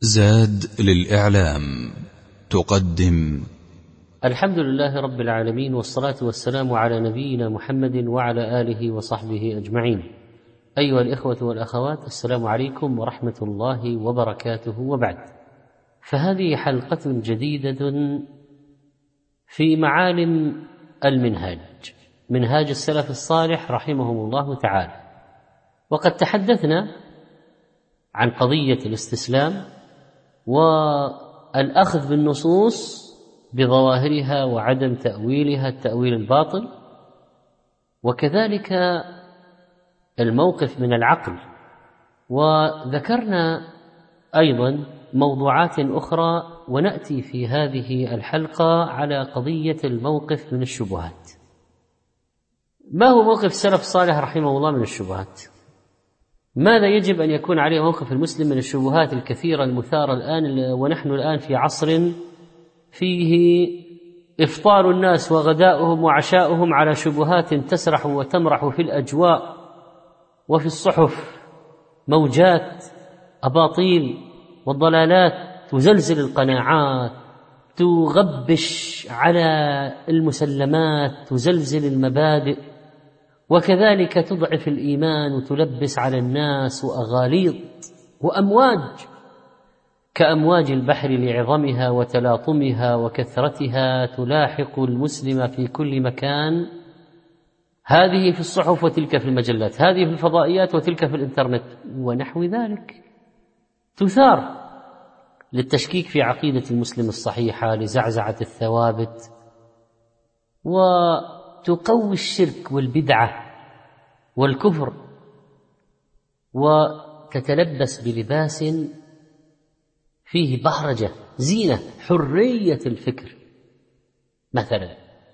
زاد للإعلام تقدم. الحمد لله رب العالمين، والصلاة والسلام على نبينا محمد وعلى آله وصحبه أجمعين. أيها الإخوة والأخوات، السلام عليكم ورحمة الله وبركاته، وبعد. فهذه حلقة جديدة في معالم المنهاج، منهاج السلف الصالح رحمهم الله تعالى. وقد تحدثنا عن قضية الاستسلام والأخذ بالنصوص بظواهرها وعدم تأويلها التأويل الباطل، وكذلك الموقف من العقل. وذكرنا أيضا موضوعات أخرى، ونأتي في هذه الحلقة على قضية الموقف من الشبهات. ما هو موقف السلف الصالح رحمه الله من الشبهات؟ ماذا يجب أن يكون عليه موقف المسلم من الشبهات الكثيرة المثارة الآن، ونحن الآن في عصر فيه إفطار الناس وغداؤهم وعشاؤهم على شبهات تسرح وتمرح في الأجواء وفي الصحف، موجات أباطيل والضلالات تزلزل القناعات، تغبش على المسلمات، تزلزل المبادئ، وكذلك تضعف الإيمان وتلبس على الناس وأغاليط وأمواج كأمواج البحر لعظمها وتلاطمها وكثرتها تلاحق المسلم في كل مكان. هذه في الصحف وتلك في المجلات، هذه في الفضائيات وتلك في الإنترنت ونحو ذلك، تثار للتشكيك في عقيدة المسلم الصحيحة، لزعزعة الثوابت، وتقوي الشرك والبدعة والكفر، وتتلبس بلباس فيه بهرجة، زينة، حرية الفكر مثلا،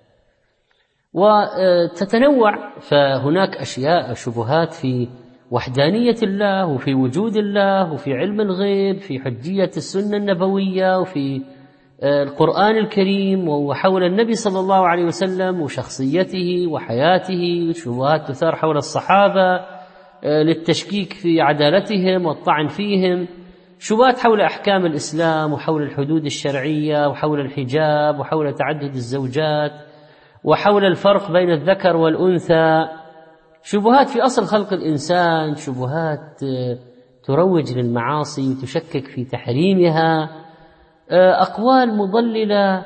وتتنوع. فهناك أشياء شبهات في وحدانية الله، وفي وجود الله، وفي علم الغيب، في حجية السنة النبوية، وفي القرآن الكريم، وحول النبي صلى الله عليه وسلم وشخصيته وحياته. شبهات تثار حول الصحابة للتشكيك في عدالتهم والطعن فيهم، شبهات حول أحكام الإسلام وحول الحدود الشرعية وحول الحجاب وحول تعدد الزوجات وحول الفرق بين الذكر والأنثى، شبهات في أصل خلق الإنسان، شبهات تروج للمعاصي وتشكك في تحريمها، أقوال مضللة،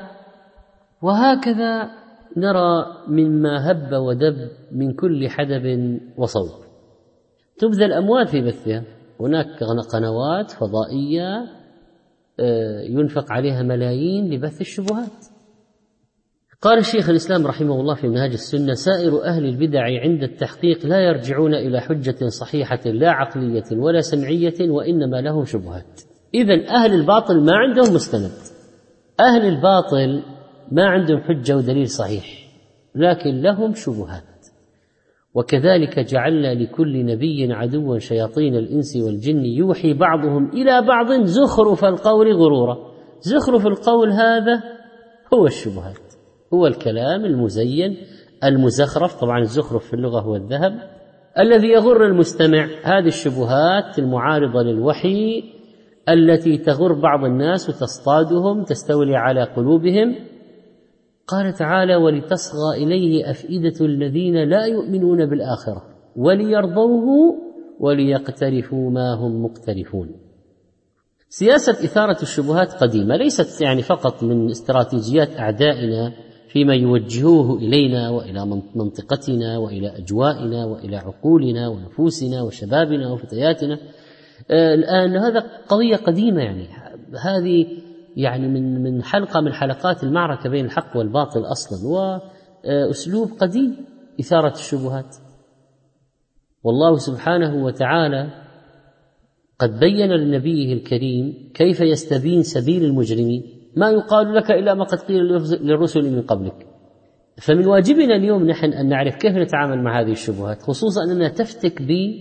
وهكذا نرى مما هب ودب من كل حدب وصوب. تبذل أموال في بثها، هناك قنوات فضائية ينفق عليها ملايين لبث الشبهات. قال الشيخ الإسلام رحمه الله في منهاج السنة: سائر أهل البدع عند التحقيق لا يرجعون إلى حجة صحيحة لا عقلية ولا سمعية، وإنما لهم شبهات. إذن أهل الباطل ما عندهم مستند، أهل الباطل ما عندهم حجة ودليل صحيح، لكن لهم شبهات. وكذلك جعلنا لكل نبي عدوا شياطين الإنس والجن يوحي بعضهم إلى بعض زخرف القول غرورا. زخرف القول هذا هو الشبهات، هو الكلام المزين المزخرف، طبعا الزخرف في اللغة هو الذهب الذي يغر المستمع. هذه الشبهات المعارضة للوحي التي تغر بعض الناس وتصطادهم، تستولي على قلوبهم. قال تعالى: ولتصغى إليه أفئدة الذين لا يؤمنون بالآخرة وليرضوه وليقترفوا ما هم مقترفون. سياسة إثارة الشبهات قديمة، ليست يعني فقط من استراتيجيات أعدائنا فيما يوجهوه إلينا وإلى منطقتنا وإلى أجوائنا وإلى عقولنا ونفوسنا وشبابنا وفتياتنا. الآن هذا قضية قديمة، يعني هذه يعني من حلقة من حلقات المعركة بين الحق والباطل أصلا، وأسلوب قديم إثارة الشبهات. والله سبحانه وتعالى قد بين لنبيه الكريم كيف يستبين سبيل المجرمين، ما يقال لك إلا ما قد قيل للرسل من قبلك. فمن واجبنا اليوم نحن أن نعرف كيف نتعامل مع هذه الشبهات، خصوصا أننا تفتك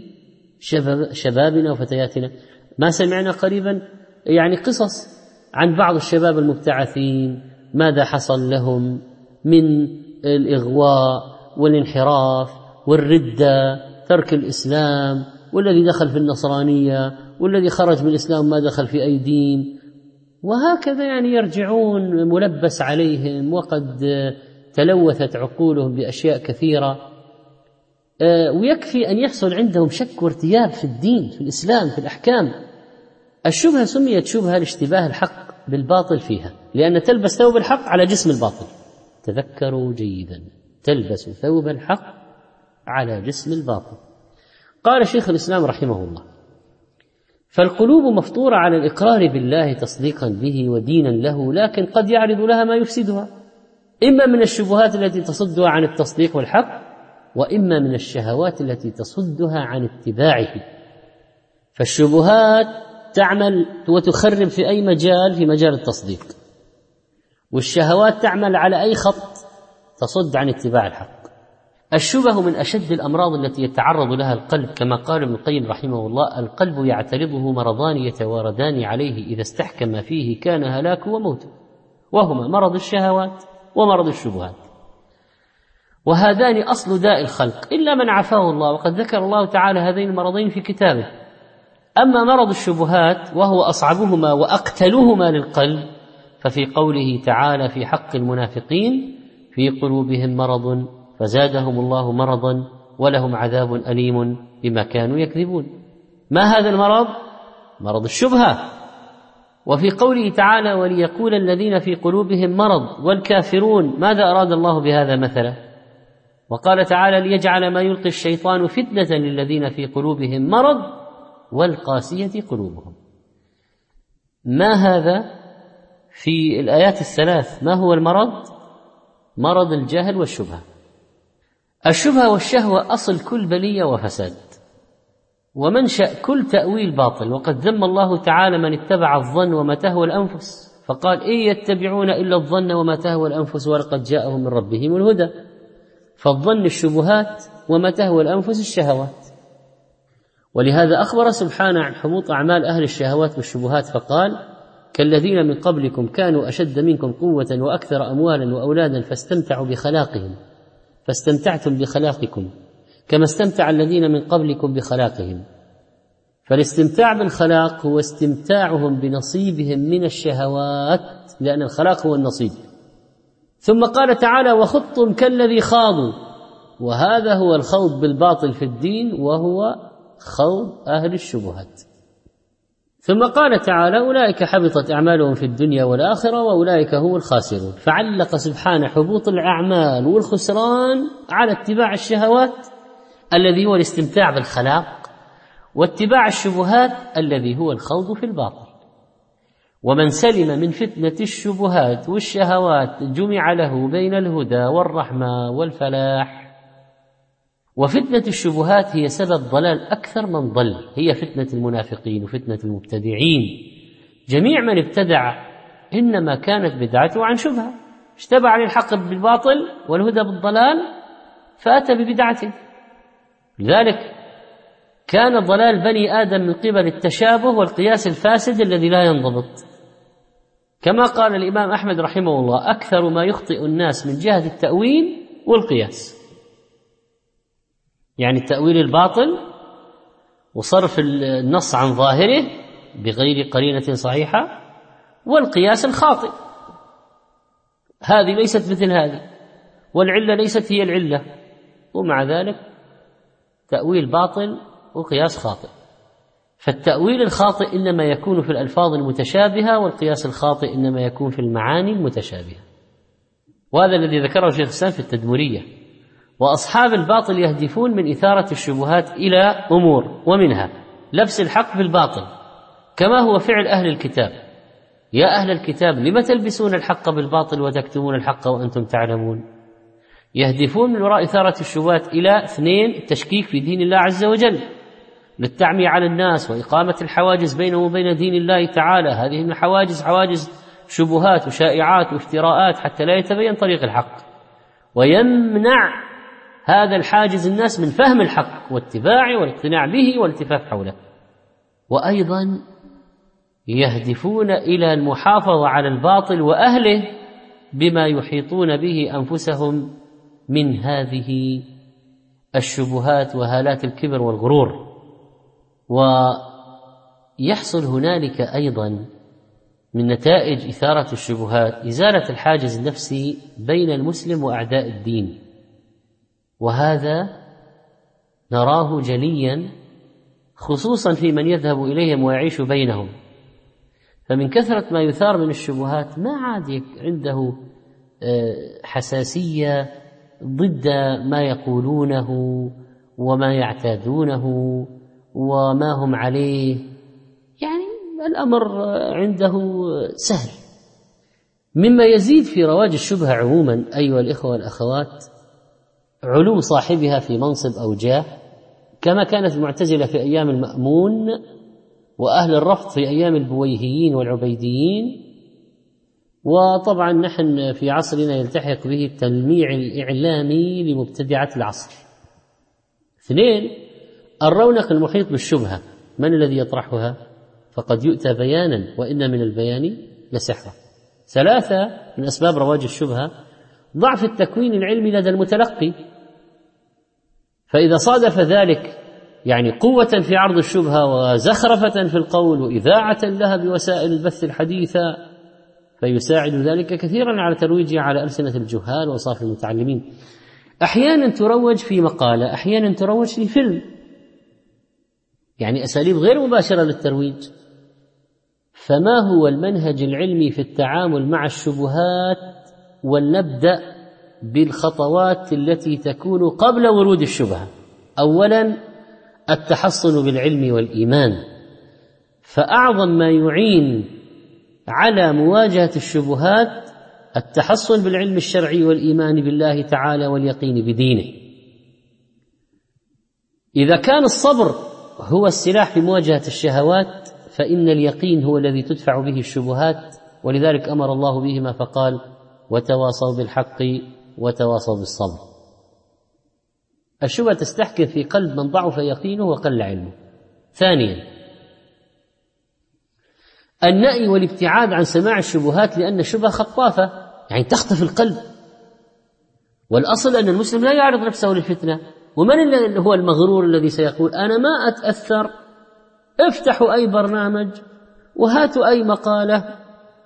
بشبابنا وفتياتنا. ما سمعنا قريبا يعني قصص عن بعض الشباب المبتعثين، ماذا حصل لهم من الإغواء والانحراف والردة، ترك الإسلام، والذي دخل في النصرانية، والذي خرج من الإسلام ما دخل في أي دين، وهكذا يعني يرجعون ملبس عليهم وقد تلوثت عقولهم بأشياء كثيرة. ويكفي أن يحصل عندهم شك وارتياب في الدين، في الإسلام، في الأحكام. الشبهة سميت شبهة لاشتباه الحق بالباطل فيها، لأن تلبس ثوب الحق على جسم الباطل. تذكروا جيدا، تلبس ثوب الحق على جسم الباطل. قال شيخ الإسلام رحمه الله: فالقلوب مفطورة على الإقرار بالله تصديقا به ودينا له، لكن قد يعرض لها ما يفسدها، إما من الشبهات التي تصدها عن التصديق والحق، وإما من الشهوات التي تصدها عن اتباعه. فالشبهات تعمل وتخرب في أي مجال، في مجال التصديق، والشهوات تعمل على أي خط تصد عن اتباع الحق. الشبه من أشد الأمراض التي يتعرض لها القلب، كما قال ابن القيم رحمه الله: القلب يعترضه مرضان يتواردان عليه، إذا استحكم فيه كان هلاكه وموته، وهما مرض الشهوات ومرض الشبهات، وهذان أصل داء الخلق إلا من عافاه الله، وقد ذكر الله تعالى هذين المرضين في كتابه. أما مرض الشبهات وهو أصعبهما وأقتلهما للقلب، ففي قوله تعالى في حق المنافقين: في قلوبهم مرض فزادهم الله مرضا ولهم عذاب أليم بما كانوا يكذبون. ما هذا المرض؟ مرض الشبهة. وفي قوله تعالى: وليقول الذين في قلوبهم مرض والكافرون ماذا أراد الله بهذا مثلا؟ وقال تعالى: ليجعل ما يلقي الشيطان فتنة للذين في قلوبهم مرض والقاسية قلوبهم. ما هذا في الآيات الثلاث؟ ما هو المرض؟ مرض الجهل والشبهة. الشبهة والشهوة أصل كل بلية وفساد، ومنشأ كل تأويل باطل. وقد ذم الله تعالى من اتبع الظن وما تهوى الأنفس، فقال: إن يتبعون إلا الظن وما تهوى الأنفس ولقد جاءهم من ربهم الهدى. فالظن الشبهات، وما تهوى الأنفس الشهوات. ولهذا أخبر سبحانه عن حبوط أعمال أهل الشهوات والشبهات فقال: كالذين من قبلكم كانوا أشد منكم قوة وأكثر أموالا وأولادا فاستمتعتم بخلاقكم كما استمتع الذين من قبلكم بخلاقهم. فالاستمتاع بالخلاق هو استمتاعهم بنصيبهم من الشهوات، لأن الخلاق هو النصيب. ثم قال تعالى: وخضتم كالذي خاضوا، وهذا هو الخوض بالباطل في الدين، وهو خوض أهل الشبهات. ثم قال تعالى: أولئك حبطت أعمالهم في الدنيا والآخرة وأولئك هم الخاسرون. فعلق سبحانه حبوط الأعمال والخسران على اتباع الشهوات الذي هو الاستمتاع بالخلاق، واتباع الشبهات الذي هو الخوض في الباطل. ومن سلم من فتنة الشبهات والشهوات جمع له بين الهدى والرحمة والفلاح. وفتنة الشبهات هي سبب ضلال أكثر من ضل، هي فتنة المنافقين وفتنة المبتدعين. جميع من ابتدع إنما كانت بدعته عن شبهة، اشتبع للحق بالباطل والهدى بالضلال فأتى ببدعته. لذلك كان ضلال بني آدم من قبل التشابه والقياس الفاسد الذي لا ينضبط. كما قال الإمام أحمد رحمه الله: أكثر ما يخطئ الناس من جهة التأويل والقياس، يعني التأويل الباطل وصرف النص عن ظاهره بغير قرينة صحيحة، والقياس الخاطئ. هذه ليست مثل هذه، والعلة ليست هي العلة، ومع ذلك تأويل باطل وقياس خاطئ. فالتأويل الخاطئ إنما يكون في الألفاظ المتشابهة، والقياس الخاطئ إنما يكون في المعاني المتشابهة. وهذا الذي ذكره شيخ الإسلام في التدمرية. وأصحاب الباطل يهدفون من إثارة الشبهات إلى أمور، ومنها لبس الحق بالباطل، كما هو فعل أهل الكتاب. يا أهل الكتاب لم تلبسون الحق بالباطل وتكتمون الحق وأنتم تعلمون. يهدفون من وراء إثارة الشبهات إلى 2: التشكيك في دين الله عز وجل للتعمية على الناس وإقامة الحواجز بينهم وبين دين الله تعالى. هذه من حواجز شبهات وشائعات وافتراءات حتى لا يتبين طريق الحق، ويمنع هذا الحاجز الناس من فهم الحق واتباعه والاقتناع به والالتفاف حوله. وأيضا يهدفون إلى المحافظة على الباطل وأهله بما يحيطون به أنفسهم من هذه الشبهات وهالات الكبر والغرور. يحصل هنالك أيضا من نتائج إثارة الشبهات إزالة الحاجز النفسي بين المسلم وأعداء الدين، وهذا نراه جليا خصوصا في من يذهب إليهم ويعيش بينهم، فمن كثرة ما يثار من الشبهات ما عاد عنده حساسية ضد ما يقولونه وما يعتادونه وما هم عليه، يعني الأمر عنده سهل. مما يزيد في رواج الشبهة عموما أيها الإخوة والأخوات علو صاحبها في منصب أو جاه، كما كانت المعتزلة في أيام المأمون وأهل الرفض في أيام البويهيين والعبيديين، وطبعا نحن في عصرنا يلتحق به التلميع الإعلامي لمبتدعة العصر. 2 الرونق المحيط بالشبهة، من الذي يطرحها؟ فقد يؤتى بيانا وإن من البيان لسحرا. 3 من أسباب رواج الشبهة ضعف التكوين العلمي لدى المتلقي، فإذا صادف ذلك يعني قوة في عرض الشبهة وزخرفة في القول وإذاعة لها بوسائل البث الحديثة فيساعد ذلك كثيرا على ترويجها على ألسنة الجهال وصاف المتعلمين. أحيانا تروج في مقالة، أحيانا تروج في فيلم، يعني أساليب غير مباشرة للترويج. فما هو المنهج العلمي في التعامل مع الشبهات؟ ولنبدأ بالخطوات التي تكون قبل ورود الشبهة. أولا التحصن بالعلم والإيمان، فأعظم ما يعين على مواجهة الشبهات التحصن بالعلم الشرعي والإيمان بالله تعالى واليقين بدينه. إذا كان الصبر هو السلاح في مواجهة الشهوات فإن اليقين هو الذي تدفع به الشبهات، ولذلك أمر الله بهما فقال وتواصوا بالحق وتواصوا بالصبر. الشبهة تستحكم في قلب من ضعف يقينه وقل علمه. ثانيا النأي والابتعاد عن سماع الشبهات، لأن الشبهة خطافة يعني تخطف القلب، والأصل أن المسلم لا يعرض نفسه للفتنة. ومن هو المغرور الذي سيقول أنا ما أتأثر، افتحوا أي برنامج وهاتوا أي مقالة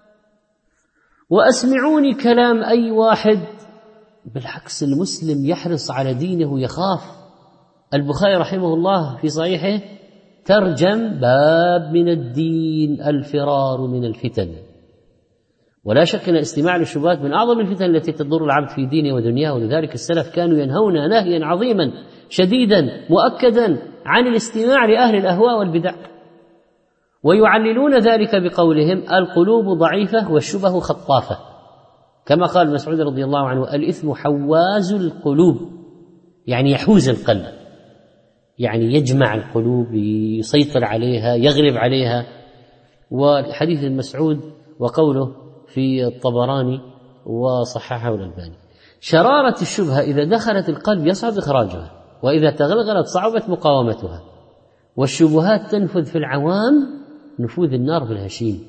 وأسمعوني كلام أي واحد؟ بالعكس، المسلم يحرص على دينه، يخاف. البخاري رحمه الله في صحيحه ترجم باب من الدين الفرار من الفتن، ولا شك أن الاستماع للشبهات من أعظم الفتن التي تضر العبد في دينه ودنياه، ولذلك السلف كانوا ينهون نهيا عظيما شديدا مؤكدا عن الاستماع لأهل الأهواء والبدع، ويعللون ذلك بقولهم القلوب ضعيفة والشبه خطافة، كما قال مسعود رضي الله عنه الإثم حواز القلوب، يعني يحوز القلب، يعني يجمع القلوب، يسيطر عليها، يغلب عليها. وحديث مسعود وقوله في الطبراني وصححه الألباني. شرارة الشبهة إذا دخلت القلب يصعب إخراجها، وإذا تغلغلت صعبت مقاومتها، والشبهات تنفذ في العوام نفوذ النار في الهشيم،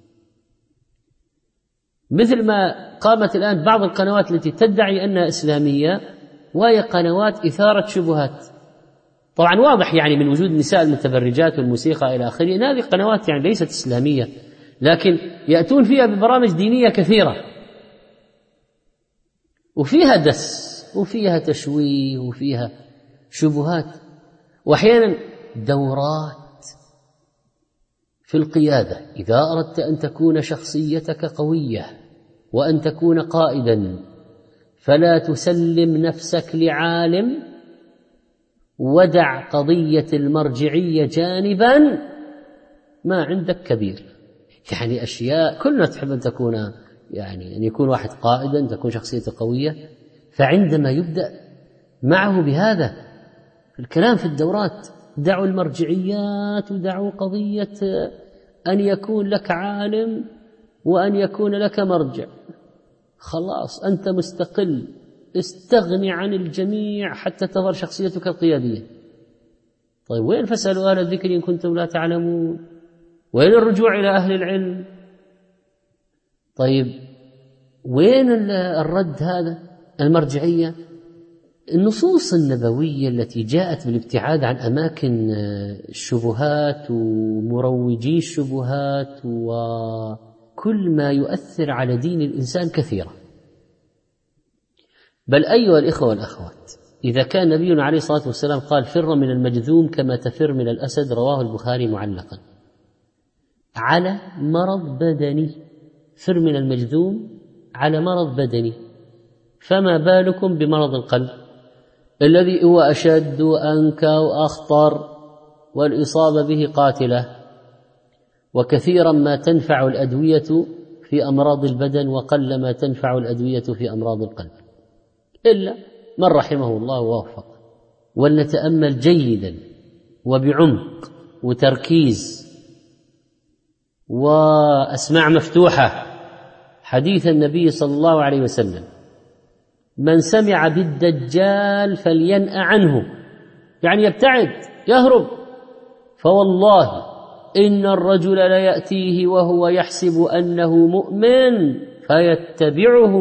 مثل ما قامت الآن بعض القنوات التي تدعي أنها إسلامية وهي قنوات إثارة شبهات. طبعا واضح يعني من وجود النساء المتبرجات والموسيقى إلى آخره، هذه قنوات يعني ليست إسلامية، لكن يأتون فيها ببرامج دينية كثيرة وفيها دس وفيها تشويه وفيها شبهات، وأحيانا دورات في القيادة. إذا أردت أن تكون شخصيتك قوية وأن تكون قائدا فلا تسلم نفسك لعالم، ودع قضية المرجعية جانبا، ما عندك كبير. يعني أشياء كلنا تحب أن تكون، يعني أن يكون واحد قائدا، تكون شخصيته قوية، فعندما يبدأ معه بهذا الكلام في الدورات دعوا المرجعيات ودعوا قضية أن يكون لك عالم وأن يكون لك مرجع، خلاص أنت مستقل، استغني عن الجميع حتى تظهر شخصيتك القيادية. طيب وين فاسألوا أهل الذكر إن كنتم لا تعلمون؟ وين الرجوع إلى أهل العلم؟ طيب وين الرد هذا؟ المرجعية النصوص النبوية التي جاءت بالابتعاد عن أماكن الشبهات ومروجي الشبهات وكل ما يؤثر على دين الإنسان كثيرة. بل أيها الإخوة والأخوات، إذا كان نبينا عليه الصلاة والسلام قال فر من المجذوم كما تفر من الأسد، رواه البخاري معلقا، على مرض بدني، فر من المجذوم على مرض بدني، فما بالكم بمرض القلب الذي هو أشد وأنكى وأخطر، والإصابة به قاتلة. وكثيرا ما تنفع الأدوية في أمراض البدن، وقل ما تنفع الأدوية في أمراض القلب، إلا من رحمه الله ووفق. ولنتأمل جيدا وبعمق وتركيز وأسماع مفتوحة حديث النبي صلى الله عليه وسلم: من سمع بالدجال فلينأ عنه، يعني يبتعد يهرب. فوالله إن الرجل ليأتيه وهو يحسب أنه مؤمن فيتبعه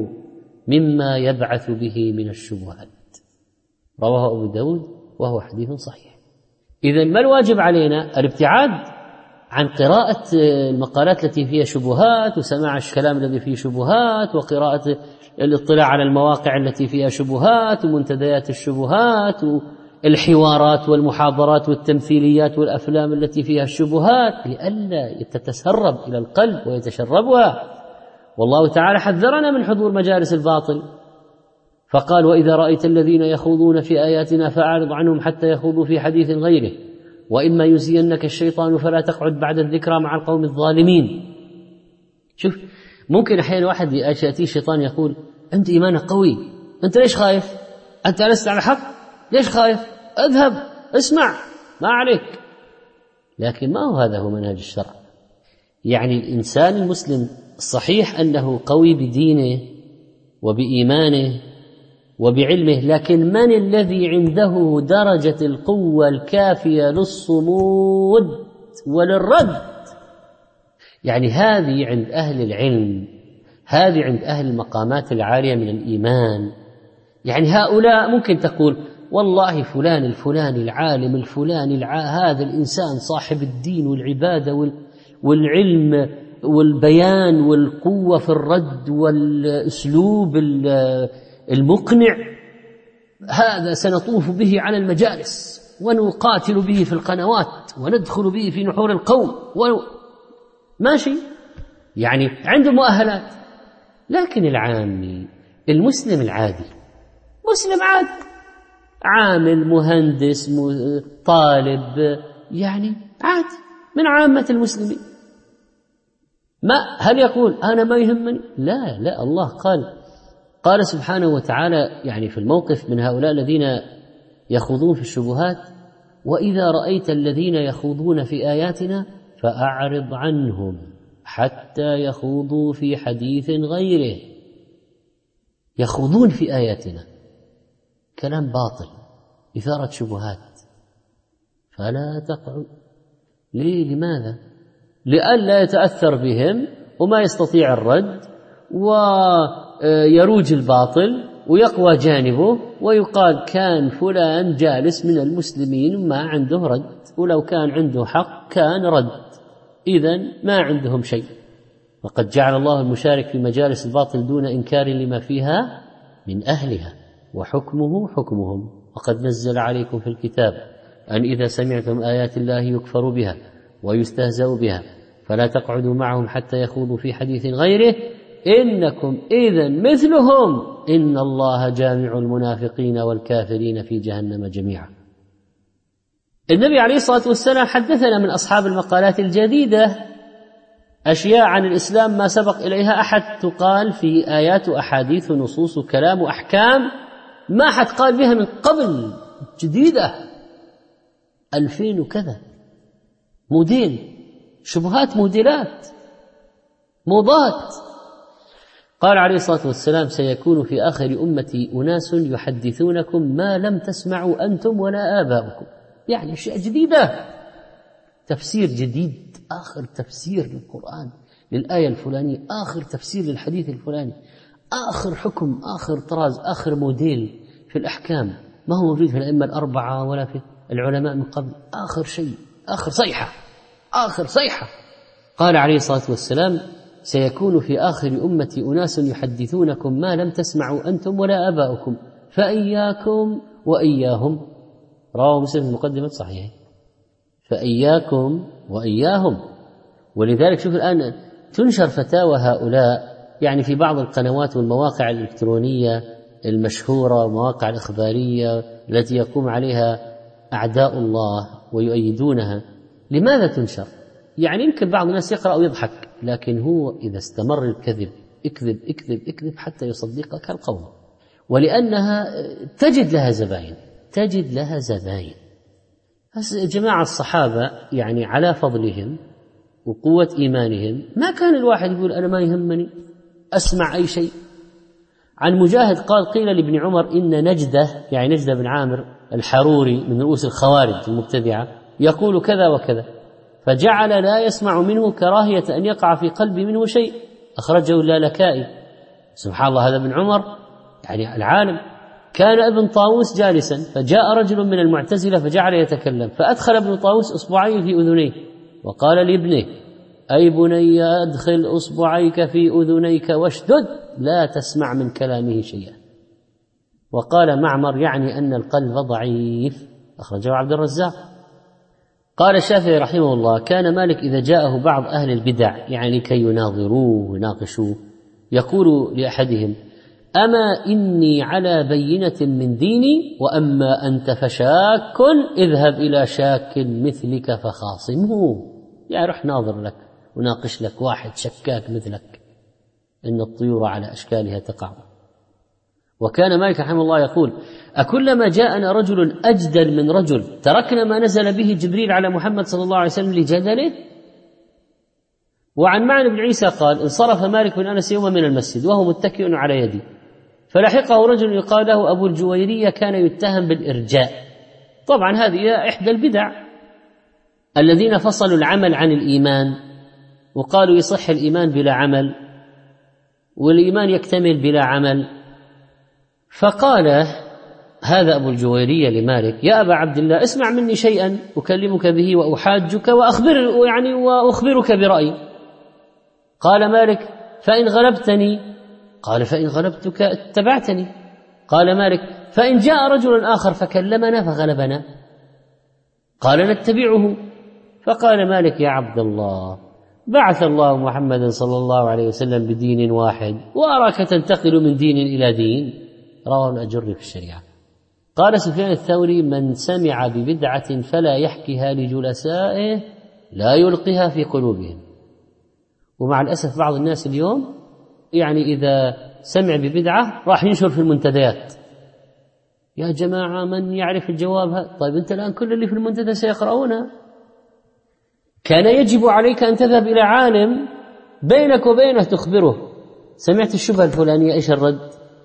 مما يبعث به من الشبهات، رواه أبو داود وهو حديث صحيح. إذن ما الواجب علينا؟ الابتعاد عن قراءة المقالات التي فيها شبهات، وسماع الكلام الذي فيه شبهات، وقراءة الاطلاع على المواقع التي فيها شبهات ومنتديات الشبهات، والحوارات والمحاضرات والتمثيليات والأفلام التي فيها الشبهات، لئلا تتسرب إلى القلب ويتشربها. والله تعالى حذرنا من حضور مجالس الباطل، فقال: وإذا رأيت الذين يخوضون في آياتنا فأعرض عنهم حتى يخوضوا في حديث غيره، وإما يزينك الشيطان فلا تقعد بعد الذكرى مع القوم الظالمين. شوف، ممكن أحيانا واحد يأتي الشيطان يقول: أنت إيمانك قوي، أنت ليش خايف؟ أنت لست على حق، ليش خايف؟ اذهب اسمع، ما عليك. لكن ما هو منهج الشرع. يعني الإنسان المسلم صحيح أنه قوي بدينه وبإيمانه وبعلمه، لكن من الذي عنده درجة القوة الكافية للصمود وللرد؟ يعني هذه عند أهل العلم، هذه عند أهل المقامات العالية من الإيمان. يعني هؤلاء ممكن تقول: والله فلان الفلاني العالم الفلاني هذا الإنسان صاحب الدين والعبادة والعلم والبيان والقوة في الرد والأسلوب المقنع، هذا سنطوف به على المجالس ونقاتل به في القنوات وندخل به في نحور القوم ماشي، يعني عنده مؤهلات. لكن العامي المسلم العادي، مسلم عادي، عامل مهندس طالب، يعني عادي من عامة المسلمين، هل يقول أنا ما يهمني؟ لا لا، الله قال سبحانه وتعالى يعني في الموقف من هؤلاء الذين يخوضون في الشبهات: وإذا رأيت الذين يخوضون في آياتنا فأعرض عنهم حتى يخوضوا في حديث غيره. يخوضون في آياتنا، كلام باطل، إثارة شبهات، فلا تقعد. لماذا؟ لئلا يتأثر بهم وما يستطيع الرد، ويروج الباطل ويقوى جانبه، ويقال كان فلان جالس من المسلمين ما عنده رد، ولو كان عنده حق كان رد، إذن ما عندهم شيء. وقد جعل الله المشارك في مجالس الباطل دون إنكار لما فيها من أهلها، وحكمه حكمهم. وقد نزل عليكم في الكتاب أن إذا سمعتم آيات الله يكفر بها ويستهزأ بها فلا تقعدوا معهم حتى يخوضوا في حديث غيره إنكم إذن مثلهم إن الله جامع المنافقين والكافرين في جهنم جميعا. النبي عليه الصلاة والسلام حدثنا من أصحاب المقالات الجديدة أشياء عن الإسلام ما سبق إليها أحد، تقال في آيات وأحاديث ونصوص وكلام وأحكام ما حد قال بها من قبل، جديدة 2000 وكذا، موديل، شبهات، موديلات، موضات. قال عليه الصلاة والسلام: سيكون في آخر أمتي أناس يحدثونكم ما لم تسمعوا أنتم ولا آباؤكم. يعني أشياء جديدة، تفسير جديد، آخر تفسير للقرآن للآية الفلانية، آخر تفسير للحديث الفلاني، آخر حكم، آخر طراز، آخر موديل في الأحكام، ما هو موجود في الأئمة الأربعة ولا في العلماء من قبل. آخر شيء، آخر صيحة قال عليه الصلاة والسلام: سيكون في آخر أمتي أناس يحدثونكم ما لم تسمعوا أنتم ولا آباؤكم فإياكم وإياهم. رواه مسلم في مقدمة صحيح. فإياكم وإياهم. ولذلك شوف الآن تنشر فتاوى هؤلاء يعني في بعض القنوات والمواقع الإلكترونية المشهورة والمواقع الإخبارية التي يقوم عليها أعداء الله ويؤيدونها. لماذا تنشر؟ يعني يمكن بعض الناس يقرأ ويضحك، لكن هو إذا استمر الكذب اكذب اكذب اكذب حتى يصدقك القوم، ولأنها تجد لها زباين. جماعة الصحابة يعني على فضلهم وقوة إيمانهم ما كان الواحد يقول أنا ما يهمني أسمع أي شيء. عن مجاهد قال: قيل لابن عمر إن نجدة، يعني نجدة بن عامر الحروري من رؤوس الخوارج المبتدعة، يقول كذا وكذا، فجعل لا يسمع منه كراهية أن يقع في قلبي منه شيء. أخرجه اللالكائي. سبحان الله، هذا ابن عمر يعني العالم. كان ابن طاووس جالسا فجاء رجل من المعتزلة فجعل يتكلم، فأدخل ابن طاووس أصبعيه في أذنيه وقال لابنه: أي بني أدخل أصبعيك في أذنيك واشدد لا تسمع من كلامه شيئا. وقال معمر: يعني أن القلب ضعيف. أخرجه عبد الرزاق. قال الشافعي رحمه الله: كان مالك إذا جاءه بعض أهل البدع يعني كي يناظروه ويناقشوه يقول لأحدهم: أما إني على بينة من ديني، وأما أنت فشاك، اذهب إلى شاك مثلك فخاصمه. يعني رح ناظر لك وناقش لك واحد شكاك مثلك، إن الطيور على أشكالها تقع. وكان مالك رحمه الله يقول: أكلما جاءنا رجل أجدل من رجل تركنا ما نزل به جبريل على محمد صلى الله عليه وسلم لجدله. وعن معن بن عيسى قال: انصرف مالك بن أنس يوما من المسجد وهو متكئ على يدي، فلحقه رجل يقال له أبو الجويرية كان يتهم بالإرجاء. طبعا هذه إحدى البدع الذين فصلوا العمل عن الإيمان وقالوا يصح الإيمان بلا عمل والإيمان يكتمل بلا عمل. فقال هذا أبو الجويرية لمالك: يا أبا عبد الله، اسمع مني شيئا أكلمك به وأحاجك وأخبرك برأيي. قال مالك: فإن غلبتني؟ قال: فإن غلبتك اتبعتني. قال مالك: فإن جاء رجل آخر فكلمنا فغلبنا؟ قال: نتبعه. فقال مالك: يا عبد الله، بعث الله محمدا صلى الله عليه وسلم بدين واحد وأراك تنتقل من دين إلى دين. رواه الأجري في الشريعة. قال سفيان الثوري: من سمع ببدعة فلا يحكيها لجلسائه لا يلقيها في قلوبهم. ومع الأسف بعض الناس اليوم يعني إذا سمع ببدعة راح ينشر في المنتديات: يا جماعة من يعرف الجواب؟ طيب أنت الآن كل اللي في المنتدى سيقرؤونها. كان يجب عليك أن تذهب إلى عالم بينك وبينه تخبره: سمعت الشبهة الفلانية، إيش الرد؟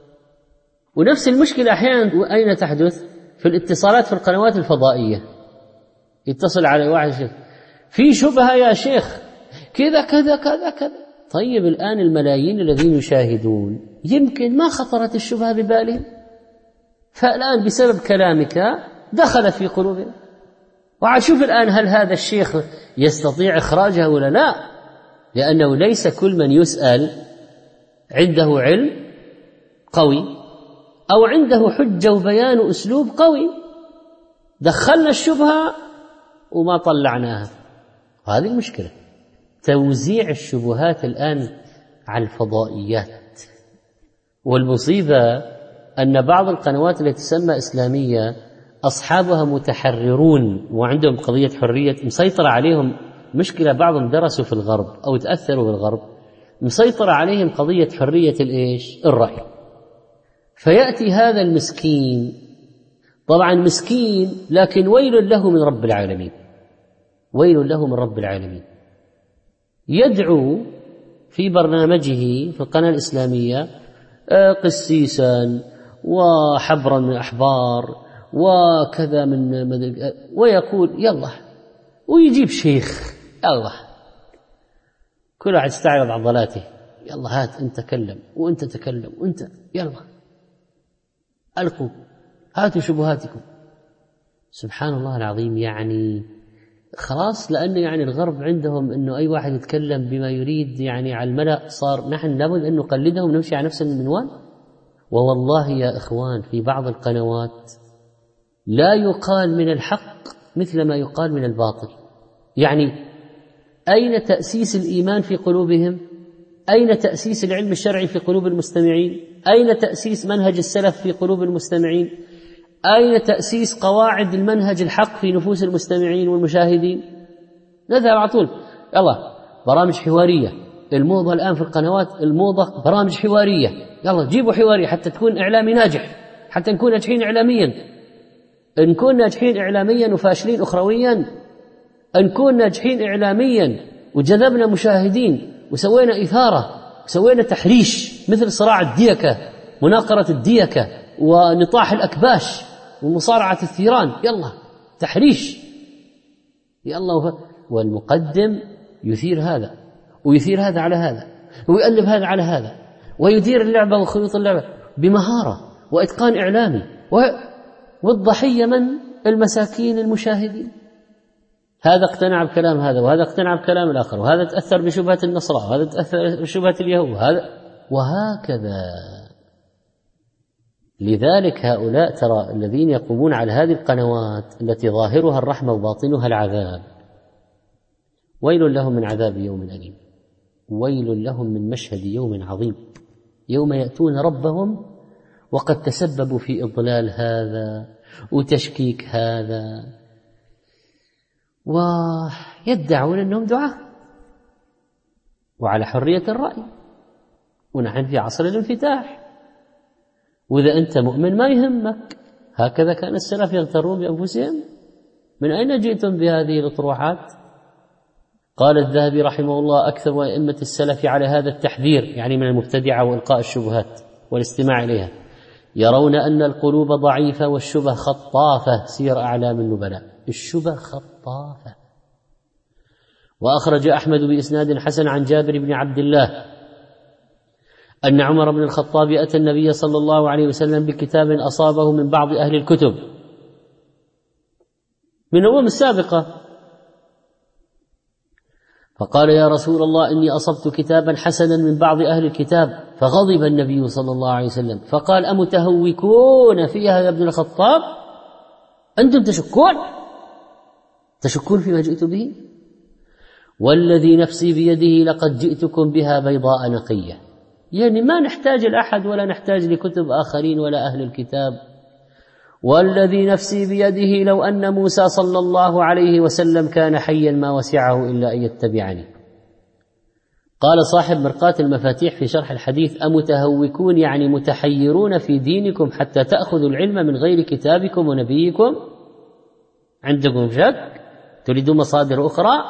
ونفس المشكلة أحيانا أين تحدث؟ في الاتصالات في القنوات الفضائية. يتصل على واحد: شيخ في شبهة يا شيخ كذا كذا كذا كذا. طيب الآن الملايين الذين يشاهدون يمكن ما خطرت الشبهة ببالهم، فالآن بسبب كلامك دخلت في قلوبهم. وعشوف الآن هل هذا الشيخ يستطيع إخراجها ولا لا، لأنه ليس كل من يسأل عنده علم قوي أو عنده حجة وبيان وأسلوب قوي. دخلنا الشبهة وما طلعناها، هذه المشكلة. توزيع الشبهات الآن على الفضائيات. والمصيبة أن بعض القنوات التي تسمى إسلامية أصحابها متحررون وعندهم قضية حرية مسيطرة عليهم. مشكلة بعضهم درسوا في الغرب أو تأثروا بالغرب، مسيطرة عليهم قضية حرية الرأي. فيأتي هذا المسكين، طبعا مسكين لكن ويل له من رب العالمين، ويل له من رب العالمين، يدعو في برنامجه في القناة الإسلامية قسيسا وحبرا من الأحبار وكذا من ويقول يلا، ويجيب شيخ يلا، كل واحد يستعرض عضلاته، يلا هات انت تكلم وانت تكلم وانت يلا ألقوا هاتوا شبهاتكم. سبحان الله العظيم. يعني خلاص، لأنه يعني الغرب عندهم أنه أي واحد يتكلم بما يريد يعني على الملأ، صار نحن لابد أن نقلدهم ونمشي على نفس المنوال. ووالله يا إخوان في بعض القنوات لا يقال من الحق مثل ما يقال من الباطل. يعني أين تأسيس الإيمان في قلوبهم؟ أين تأسيس العلم الشرعي في قلوب المستمعين؟ أين تأسيس منهج السلف في قلوب المستمعين؟ أين تأسيس قواعد المنهج الحق في نفوس المستمعين والمشاهدين؟ نذهب على طول يلا برامج حوارية. الموضة الآن في القنوات الموضة برامج حوارية. يلا جيبوا حوارية حتى تكون إعلامي ناجح، حتى نكون ناجحين إعلاميا. نكون ناجحين إعلاميا وفاشلين أخرويا. نكون ناجحين إعلاميا وجذبنا مشاهدين وسوينا إثارة وسوينا تحريش مثل صراع الديكة، مناقرة الديكة ونطاح الأكباش ومصارعة الثيران. يلا تحريش يلا. والمقدم يثير هذا ويثير هذا على هذا ويقلب هذا على هذا ويدير اللعبة وخيوط اللعبة بمهارة وإتقان إعلامي. والضحية من؟ المساكين المشاهدين. هذا اقتنع بكلام هذا وهذا اقتنع بكلام الآخر، وهذا تأثر بشبهة النصارى وهذا تأثر بشبهة اليهود وهكذا. لذلك هؤلاء ترى الذين يقومون على هذه القنوات التي ظاهرها الرحمة وباطنها العذاب، ويل لهم من عذاب يوم أليم، ويل لهم من مشهد يوم عظيم، يوم يأتون ربهم وقد تسببوا في إضلال هذا وتشكيك هذا، ويدعون أنهم دعاة وعلى حرية الرأي، ونحن في عصر الانفتاح، وإذا أنت مؤمن ما يهمك. هكذا كان السلف يغترون بأنفسهم. من أين جئتم بهذه الأطروحات؟ قال الذهبي رحمه الله: أكثر أئمة السلف على هذا التحذير، يعني من المبتدعة وإلقاء الشبهات والاستماع إليها، يرون أن القلوب ضعيفة والشبه خطافة. سير أعلام النبلاء. الشبه خطافة. وأخرج أحمد بإسناد حسن عن جابر بن عبد الله أن عمر بن الخطاب أتى النبي صلى الله عليه وسلم بكتاب أصابه من بعض أهل الكتب من الأمم السابقة، فقال: يا رسول الله، إني أصبت كتابا حسنا من بعض أهل الكتاب. فغضب النبي صلى الله عليه وسلم فقال: أمتهوكون فيها يا ابن الخطاب؟ أنتم تشكون فيما جئت به؟ والذي نفسي بيده لقد جئتكم بها بيضاء نقية. يعني ما نحتاج لأحد ولا نحتاج لكتب آخرين ولا أهل الكتاب. والذي نفسي بيده لو أن موسى صلى الله عليه وسلم كان حيا ما وسعه إلا أن يتبعني. قال صاحب مرقاة المفاتيح في شرح الحديث: أمتهوكون يعني متحيرون في دينكم حتى تأخذوا العلم من غير كتابكم ونبيكم؟ عندكم شك؟ تريدون مصادر أخرى؟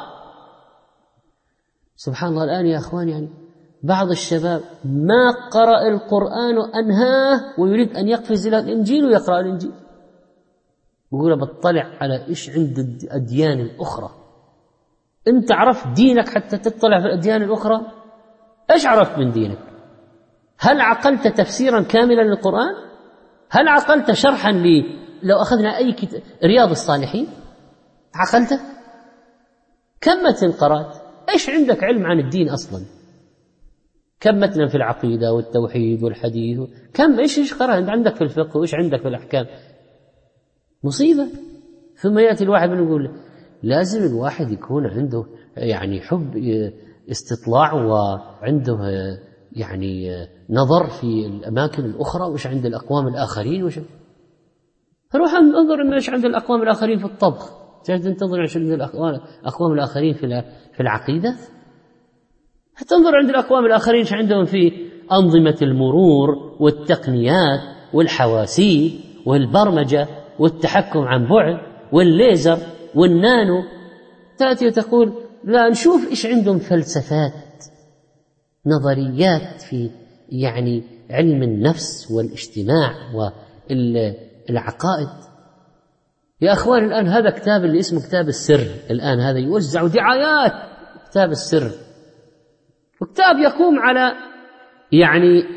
سبحان الله. الآن يا أخوان يعني بعض الشباب ما قرأ القرآن أنهاه ويريد أن يقفز إلى الإنجيل ويقرأ الإنجيل، يقول بطلع على إيش عند الأديان الأخرى. أنت عرفت دينك حتى تطلع في الأديان الأخرى؟ إيش عرفت من دينك؟ هل عقلت تفسيرا كاملا للقرآن؟ هل عقلت شرحا لو أخذنا أي كتاب رياض الصالحين عقلته؟ كم متن قرأت؟ إيش عندك علم عن الدين أصلا؟ كم متنا في العقيدة والتوحيد والحديث؟ كم إيش قرأت عندك في الفقه وإيش عندك في الأحكام؟ مصيبة. ثم يأتي الواحد يقول لازم الواحد يكون عنده يعني حب استطلاع وعنده يعني نظر في الأماكن الأخرى وإيش عند الأقوام الآخرين فروح انظر إيش عند الأقوام الآخرين في الطبخ، تنتظر إيش عند الأقوام الآخرين في العقيدة، هتنظر عند الأقوام الآخرين إيش عندهم في أنظمة المرور والتقنيات والحواسيب والبرمجة والتحكم عن بعد والليزر والنانو. تأتي وتقول لا نشوف إيش عندهم فلسفات نظريات في يعني علم النفس والاجتماع والعقائد. يا أخوان الآن هذا كتاب اللي اسمه كتاب السر، الآن هذا يوزع دعايات كتاب السر، وكتاب يقوم على يعني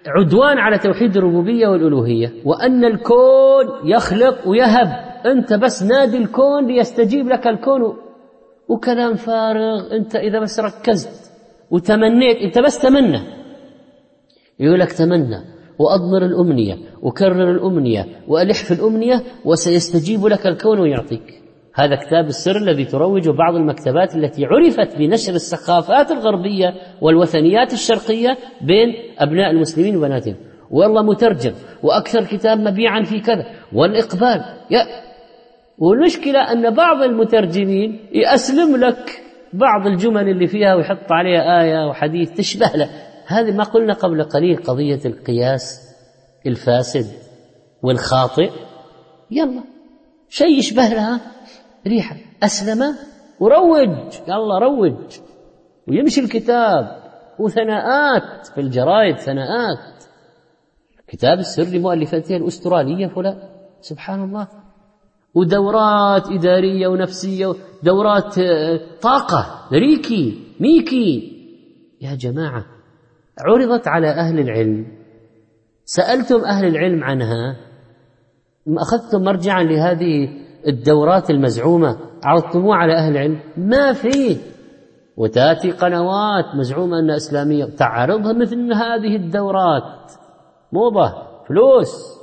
عدوان على توحيد الربوبية والألوهية، وأن الكون يخلق ويهب، أنت بس نادي الكون ليستجيب لك الكون، وكلام فارغ. أنت إذا بس ركزت وتمنيت، أنت بس تمنى، يقول لك تمنى وأضمر الأمنية وكرر الأمنية وألح في الأمنية وسيستجيب لك الكون ويعطيك. هذا كتاب السر الذي تروج بعض المكتبات التي عرفت بنشر الثقافات الغربية والوثنيات الشرقية بين أبناء المسلمين وبناتهم، والله مترجم وأكثر كتاب مبيعا في كذا والإقبال. والمشكلة أن بعض المترجمين يأسلم لك بعض الجمل اللي فيها ويحط عليها آية وحديث تشبه له. هذه ما قلنا قبل قليل، قضية القياس الفاسد والخاطئ، يلا شيء يشبه لها ريحة، أسلم وروج، يلا روج، ويمشي الكتاب، وثناءات في الجرائد، ثناءات. كتاب السر لمؤلفته الأسترالية فلان، سبحان الله، ودورات إدارية ونفسية، دورات طاقة، ريكي ميكي. يا جماعة، عرضت على أهل العلم، سألتم أهل العلم عنها؟ أخذتم مرجعا لهذه الدورات المزعومة عرضتموها على أهل العلم؟ ما فيه. وتأتي قنوات مزعومة أنها إسلامية تعرضها مثل هذه الدورات، موضة، فلوس.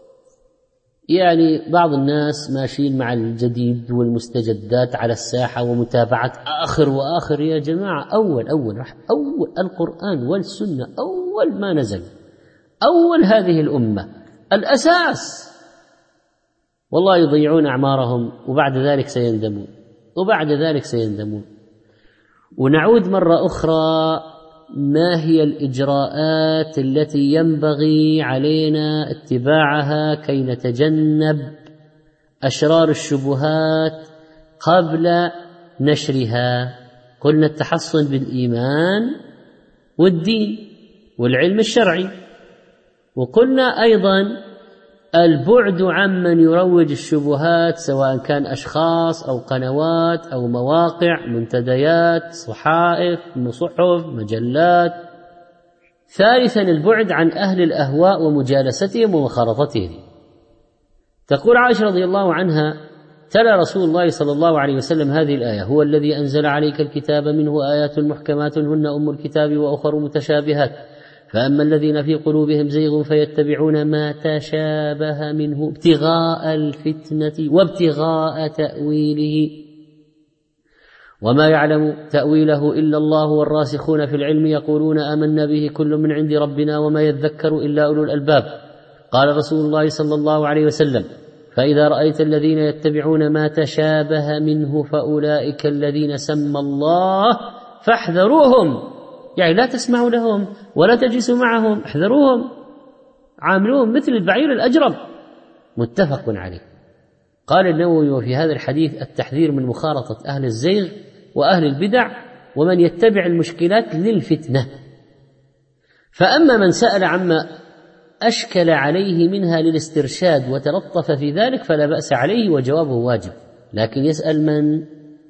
يعني بعض الناس ماشيين مع الجديد والمستجدات على الساحة ومتابعة آخر وآخر. يا جماعة، أول القرآن والسنة، أول ما نزل، أول هذه الأمة، الأساس. والله يضيعون أعمارهم وبعد ذلك سيندمون. ونعود مرة أخرى، ما هي الإجراءات التي ينبغي علينا اتباعها كي نتجنب أشرار الشبهات قبل نشرها؟ قلنا التحصن بالإيمان والدين والعلم الشرعي، وقلنا أيضا البعد عمن يروج الشبهات، سواء كان أشخاص أو قنوات أو مواقع، منتديات، صحائف، صحف، مجلات. ثالثا البعد عن أهل الأهواء ومجالستهم ومخالطتهم. تقول عائشة رضي الله عنها: تلا رسول الله صلى الله عليه وسلم هذه الآية: هو الذي أنزل عليك الكتاب منه آيات محكمات هن أم الكتاب وأخر متشابهات، فأما الذين في قلوبهم زيغ فيتبعون ما تشابه منه ابتغاء الفتنة وابتغاء تأويله وما يعلم تأويله إلا الله والراسخون في العلم يقولون آمنا به كل من عند ربنا وما يذكر إلا أولو الألباب. قال رسول الله صلى الله عليه وسلم: فإذا رأيت الذين يتبعون ما تشابه منه فأولئك الذين سمى الله فاحذروهم. يعني لا تسمعوا لهم ولا تجلسوا معهم، احذروهم، عاملوهم مثل البعير الأجرب. متفق عليه. قال النووي: وفي هذا الحديث التحذير من مخالطة أهل الزيغ وأهل البدع ومن يتبع المشكلات للفتنة. فأما من سأل عما أشكل عليه منها للاسترشاد وتلطف في ذلك فلا بأس عليه وجوابه واجب، لكن يسأل من؟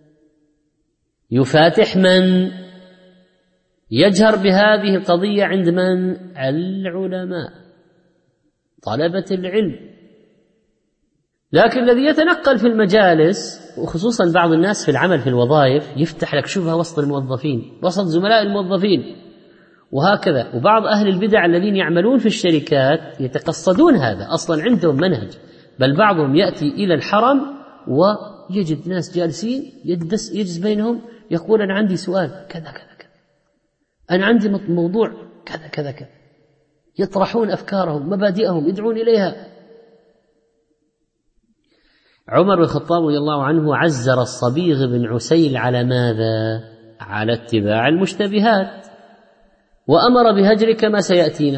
يفاتح من؟ يجهر بهذه القضية عند من؟ العلماء، طلبة العلم. لكن الذي يتنقل في المجالس، وخصوصا بعض الناس في العمل في الوظائف، يفتح لك شبهة وسط الموظفين، وسط زملاء الموظفين، وهكذا. وبعض أهل البدع الذين يعملون في الشركات يتقصدون هذا، أصلا عندهم منهج. بل بعضهم يأتي إلى الحرم ويجد ناس جالسين، يجلس بينهم، يقول: أنا عندي سؤال كذا كذا كذا، أنا عندي موضوع كذا كذا كذا. يطرحون أفكارهم، مبادئهم، يدعون إليها. عمر بن الخطاب رضي الله عنه عزر الصبيغ بن عسيل على ماذا؟ على اتباع المشتبهات، وأمر بهجر كما سيأتينا.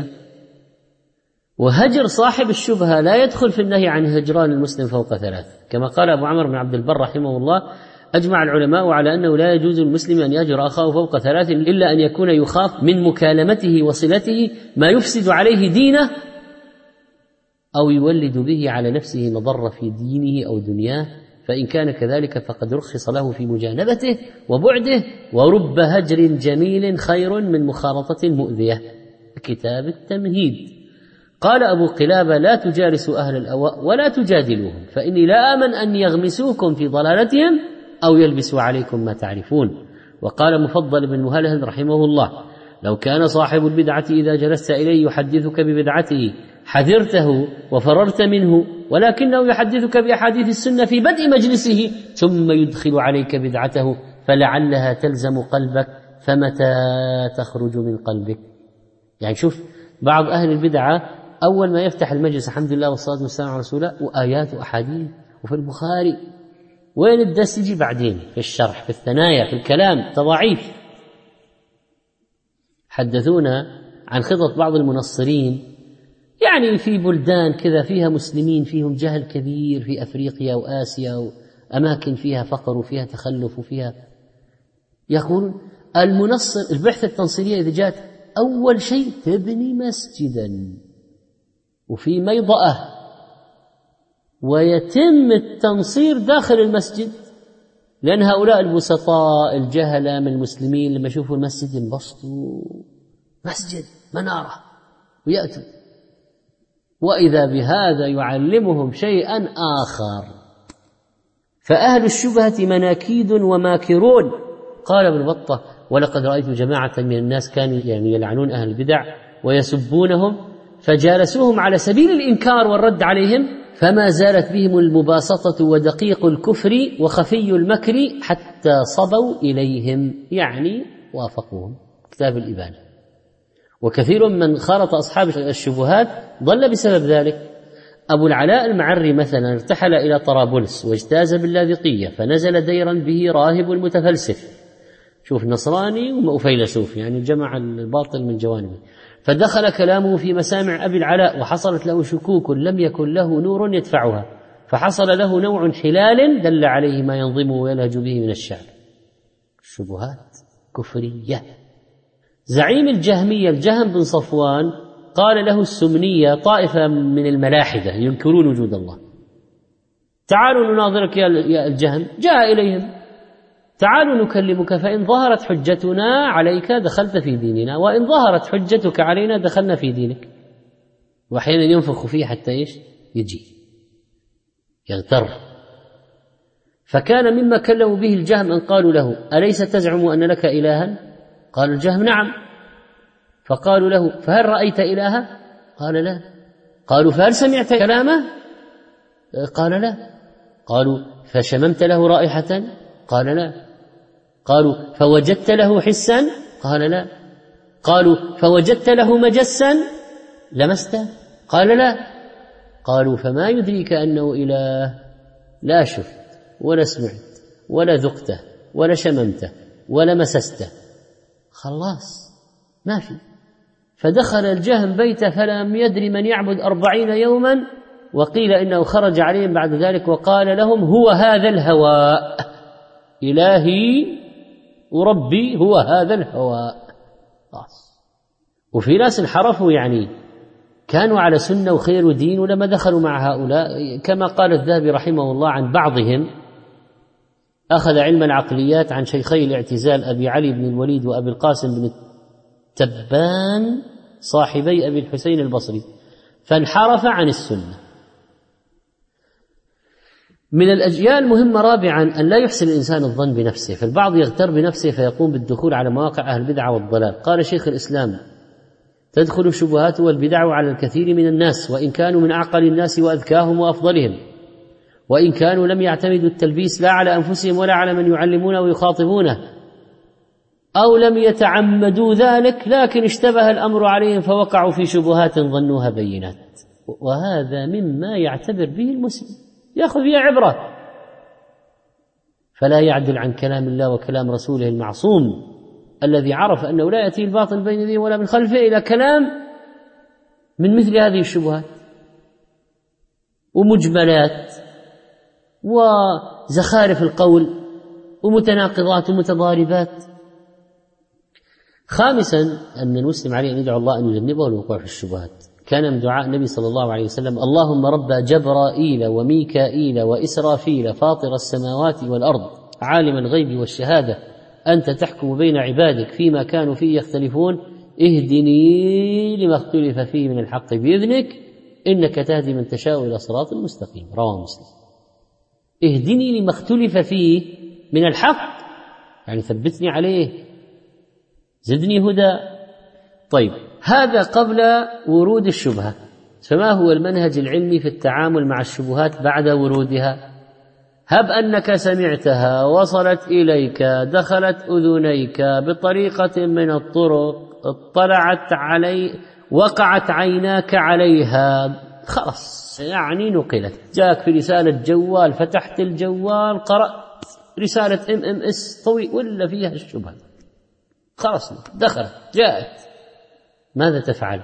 وهجر صاحب الشبهة لا يدخل في النهي عن هجران المسلم فوق 3، كما قال أبو عمرو بن عبد البر رحمه الله: أجمع العلماء على أنه لا يجوز المسلم أن يهجر أخاه فوق 3 إلا أن يكون يخاف من مكالمته وصلته ما يفسد عليه دينه أو يولد به على نفسه مضرة في دينه أو دنياه، فإن كان كذلك فقد رخص له في مجانبته وبعده، ورب هجر جميل خير من مخالطة مؤذية. كتاب التمهيد. قال أبو قلابة: لا تجالسوا أهل الأهواء ولا تجادلوهم، فإني لا آمن أن يغمسوكم في ضلالتهم أو يلبسوا عليكم ما تعرفون. وقال مفضل بن مهلهل رحمه الله: لو كان صاحب البدعة إذا جلست إليه يحدثك ببدعته حذرته وفررت منه، ولكنه يحدثك بأحاديث السنة في بدء مجلسه ثم يدخل عليك بدعته فلعلها تلزم قلبك، فمتى تخرج من قلبك؟ يعني شوف بعض أهل البدعة أول ما يفتح المجلس الحمد لله والصلاة والسلام على رسول الله وآيات وأحاديث وفي البخاري، وين الدرس يجي بعدين؟ في الشرح، في الثنايا، في الكلام، تضاعيف. حدثونا عن خطط بعض المنصرين يعني في بلدان كذا فيها مسلمين فيهم جهل كبير، في أفريقيا وآسيا وأماكن فيها فقر وفيها تخلف وفيها، يقولون المنصر البعثة التنصيرية إذا جاءت أول شيء تبني مسجدا وفي ميضأة ويتم التنصير داخل المسجد، لأن هؤلاء البسطاء الجهلة من المسلمين لما يشوفوا المسجد ينبسطوا، مسجد منارة، ويأتوا وإذا بهذا يعلمهم شيئا آخر. فأهل الشبهة مناكيد وماكرون. قال ابن بطة: ولقد رأيت جماعة من الناس كانوا يلعنون أهل البدع ويسبونهم، فجالسوهم على سبيل الإنكار والرد عليهم، فما زالت بهم المباسطة ودقيق الكفر وخفي المكر حتى صبوا إليهم، يعني وافقوهم. كتاب الإبانة. وكثير من خالط أصحاب الشبهات ضل بسبب ذلك. أبو العلاء المعري مثلا ارتحل إلى طرابلس واجتاز باللاذقية، فنزل ديرا به راهب متفلسف، شوف نصراني وفيلسوف، يعني جمع الباطل من جوانبه، فدخل كلامه في مسامع أبي العلاء وحصلت له شكوك لم يكن له نور يدفعها، فحصل له نوع حلال دل عليه ما ينظمه ويلهج به من الشعر. شبهات كفرية. زعيم الجهمية الجهم بن صفوان قال له السمنية طائفة من الملاحدة ينكرون وجود الله: تعالوا نناظرك يا الجهم. جاء إليهم: تعالوا نكلمك، فإن ظهرت حجتنا عليك دخلت في ديننا، وإن ظهرت حجتك علينا دخلنا في دينك. وأحيانا ينفخ فيه حتى يجي يغتر. فكان مما كلموا به الجهم أن قالوا له: أليس تزعم أن لك إلها؟ قال الجهم: نعم. فقالوا له: فهل رأيت إلها؟ قال: لا. قالوا: فهل سمعت كلامه؟ قال: لا. قالوا: فشممت له رائحة؟ قال: لا. قالوا: فوجدت له حسا؟ قال: لا. قالوا: فوجدت له مجسا لمسته؟ قال: لا. قالوا: فما يدريك أنه إله؟ لا شفت ولا سمعت ولا ذقته ولا شممته ولا مسسته، خلاص ما في. فدخل الجهم بيته فلم يدري من يعبد 40 يوما، وقيل إنه خرج عليهم بعد ذلك وقال لهم: هو هذا الهواء، إلهي وربي هو هذا الهواء. وفي ناس انحرفوا، يعني كانوا على سنة وخير ودين، ولما دخلوا مع هؤلاء كما قال الذهبي رحمه الله عن بعضهم: أخذ علم العقليات عن شيخي الاعتزال أبي علي بن الوليد وأبي القاسم بن التبان صاحبي أبي الحسين البصري، فانحرف عن السنة. من الأجيال مهمة رابعا أن لا يحسن الإنسان الظن بنفسه، فالبعض يغتر بنفسه فيقوم بالدخول على مواقع أهل البدع والضلال. قال شيخ الإسلام: تدخل الشبهات والبدع على الكثير من الناس، وإن كانوا من أعقل الناس وأذكاهم وأفضلهم، وإن كانوا لم يعتمدوا التلبيس لا على أنفسهم ولا على من يعلمونه ويخاطبونه، أو لم يتعمدوا ذلك، لكن اشتبه الأمر عليهم فوقعوا في شبهات ظنوها بينات. وهذا مما يعتبر به المسلم، يأخذ فيها عبرة، فلا يعدل عن كلام الله وكلام رسوله المعصوم الذي عرف أنه لا يأتي الباطل بين يديه ولا من خلفه إلى كلام من مثل هذه الشبهات ومجملات وزخارف القول ومتناقضات ومتضاربات. خامسا أن المسلم عليه أن يدعو الله أن يجنبه الوقوع في الشبهات. كان من دعاء النبي صلى الله عليه وسلم: اللهم رب جبرائيل وميكائيل وإسرافيل فاطر السماوات والأرض عالم الغيب والشهادة، أنت تحكم بين عبادك فيما كانوا فيه يختلفون، اهدني لما اختلف فيه من الحق بإذنك إنك تهدي من تشاء إلى صراط مستقيم، رواه مسلم. اهدني لما اختلف فيه من الحق يعني ثبتني عليه، زدني هدى. طيب، هذا قبل ورود الشبهة. فما هو المنهج العلمي في التعامل مع الشبهات بعد ورودها؟ هب أنك سمعتها، وصلت إليك، دخلت أذنيك بطريقة من الطرق، اطلعت علي، وقعت عيناك عليها، خلاص يعني نقلت، جاءك في رسالة جوال، فتحت الجوال قرأت رسالة MMS طويل ولا فيها الشبهة، خلاص دخلت جاءت، ماذا تفعل؟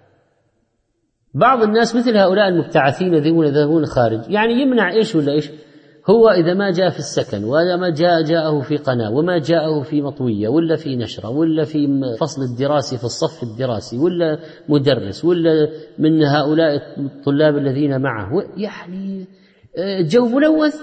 بعض الناس مثل هؤلاء المبتعثين يذهبون خارج، يعني يمنع إيش ولا إيش؟ هو إذا ما جاء في السكن، ولا ما جاءه في قناة، وما جاءه في مطوية ولا في نشرة ولا في فصل الدراسي في الصف الدراسي، ولا مدرس، ولا من هؤلاء الطلاب الذين معه، يعني جو ملوث.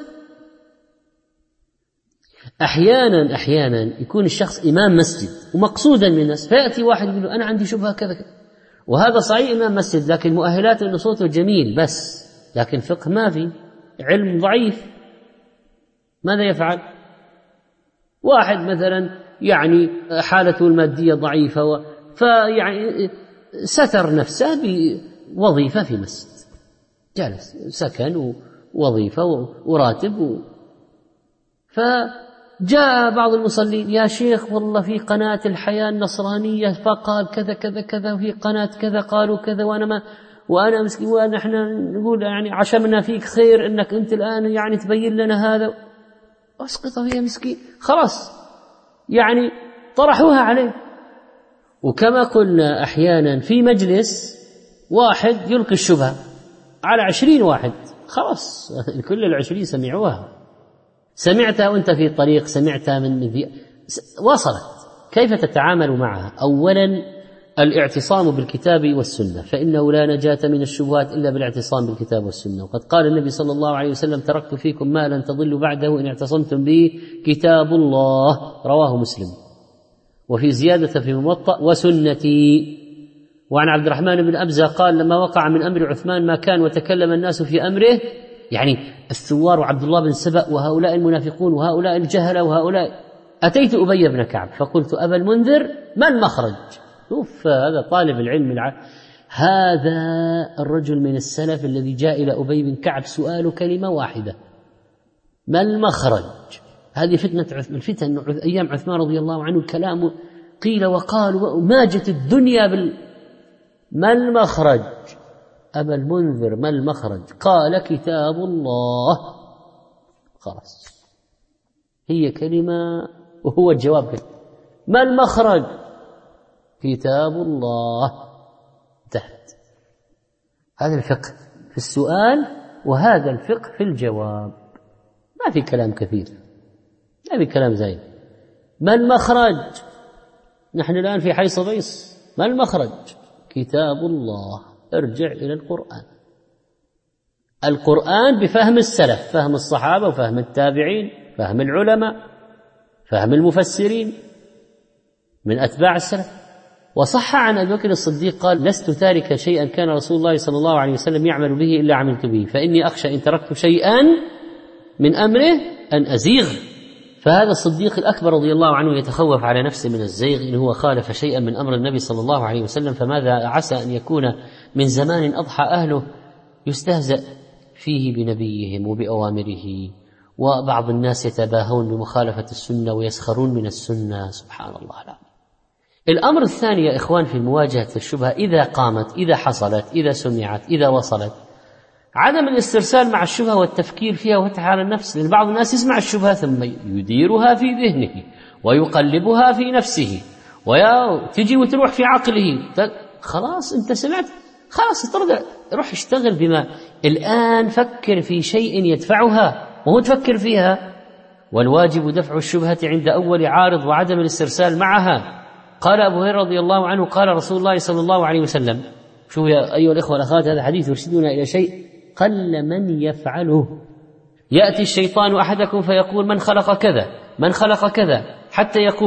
أحيانا يكون الشخص إمام مسجد ومقصودا من الناس، فيأتي واحد يقول له أنا عندي شبهة كذا كذا، وهذا صحيح إمام مسجد، لكن مؤهلات أنه صوته جميل بس، لكن فقه ما في، علم ضعيف، ماذا يفعل؟ واحد مثلا يعني حالته المادية ضعيفة فيعني ستر نفسه بوظيفة في مسجد، جلس سكن ووظيفة وراتب فجاء بعض المصلين، يا شيخ والله في قناة الحياة النصرانية فقال كذا كذا كذا، وفي قناة كذا قالوا كذا، وأنا مسكين، ونحن نقول يعني عشمنا فيك خير إنك أنت الآن يعني تبين لنا هذا، أسقطه يا مسكين، خلاص يعني طرحوها عليه. وكما قلنا أحيانا في مجلس واحد يلقي الشبهة على 20 واحد، خلاص كل 20 سمعوها، سمعتها وانت في الطريق، سمعتها من وصلت. كيف تتعامل معها؟ أولا الاعتصام بالكتاب والسنة، فإنه لا نجاة من الشبهات إلا بالاعتصام بالكتاب والسنة. وقد قال النبي صلى الله عليه وسلم تركت فيكم ما لن تضلوا بعده إن اعتصمتم به كتاب الله، رواه مسلم. وفي زيادة في الموطأ وسنتي. وعن عبد الرحمن بن أبزة قال لما وقع من أمر عثمان ما كان وتكلم الناس في أمره، يعني الثوار وعبد الله بن سبأ وهؤلاء المنافقون وهؤلاء الجهلة وهؤلاء، أتيت أبي بن كعب فقلت أبا المنذر ما المخرج؟ شوف هذا طالب العلم هذا الرجل من السلف الذي جاء إلى أبي بن كعب سؤال كلمة واحدة، ما المخرج؟ هذه فتنة الفتن أيام عثمان رضي الله عنه، الكلام قيل وقال وماجت الدنيا ما المخرج؟ أبا المنذر ما المخرج؟ قال كتاب الله. خلاص هي كلمة وهو الجواب كلمة. ما المخرج؟ كتاب الله. تحت هذا الفقه في السؤال وهذا الفقه في الجواب، ما في كلام كثير، ما في كلام زين. ما المخرج؟ نحن الآن في حي صبيص، ما المخرج؟ كتاب الله. ارجع إلى القرآن بفهم السلف، فهم الصحابة وفهم التابعين، فهم العلماء، فهم المفسرين من أتباع السلف. وصح عن أبي بكر الصديق قال لست تاركا شيئا كان رسول الله صلى الله عليه وسلم يعمل به إلا عملت به، فإني أخشى إن تركت شيئا من أمره أن أزيغ. فهذا الصديق الأكبر رضي الله عنه يتخوف على نفسه من الزيغ إن هو خالف شيئا من أمر النبي صلى الله عليه وسلم، فماذا عسى أن يكون من زمان أضحى أهله يستهزأ فيه بنبيهم وبأوامره، وبعض الناس يتباهون بمخالفة السنة ويسخرون من السنة، سبحان الله. لا. الأمر الثاني يا إخوان في مواجهة الشبهة، إذا قامت، إذا حصلت، إذا سمعت، إذا وصلت، عدم الاسترسال مع الشبهة والتفكير فيها وفتح على النفس. لأن بعض الناس يسمع الشبهة ثم يديرها في ذهنه ويقلبها في نفسه وتجي وتروح في عقله، خلاص أنت سمعت، خلاص ترجع روح اشتغل بما الآن، فكر في شيء يدفعها وهو تفكر فيها. والواجب دفع الشبهة عند أول عارض وعدم الاسترسال معها. قال أبو هريرة رضي الله عنه قال رسول الله صلى الله عليه وسلم، شوف يا أيها الإخوة والأخوات، هذا حديث يرشدنا إلى شيء قل من يفعله. يأتي الشيطان أحدكم فيقول من خلق كذا، من خلق كذا، حتى يقول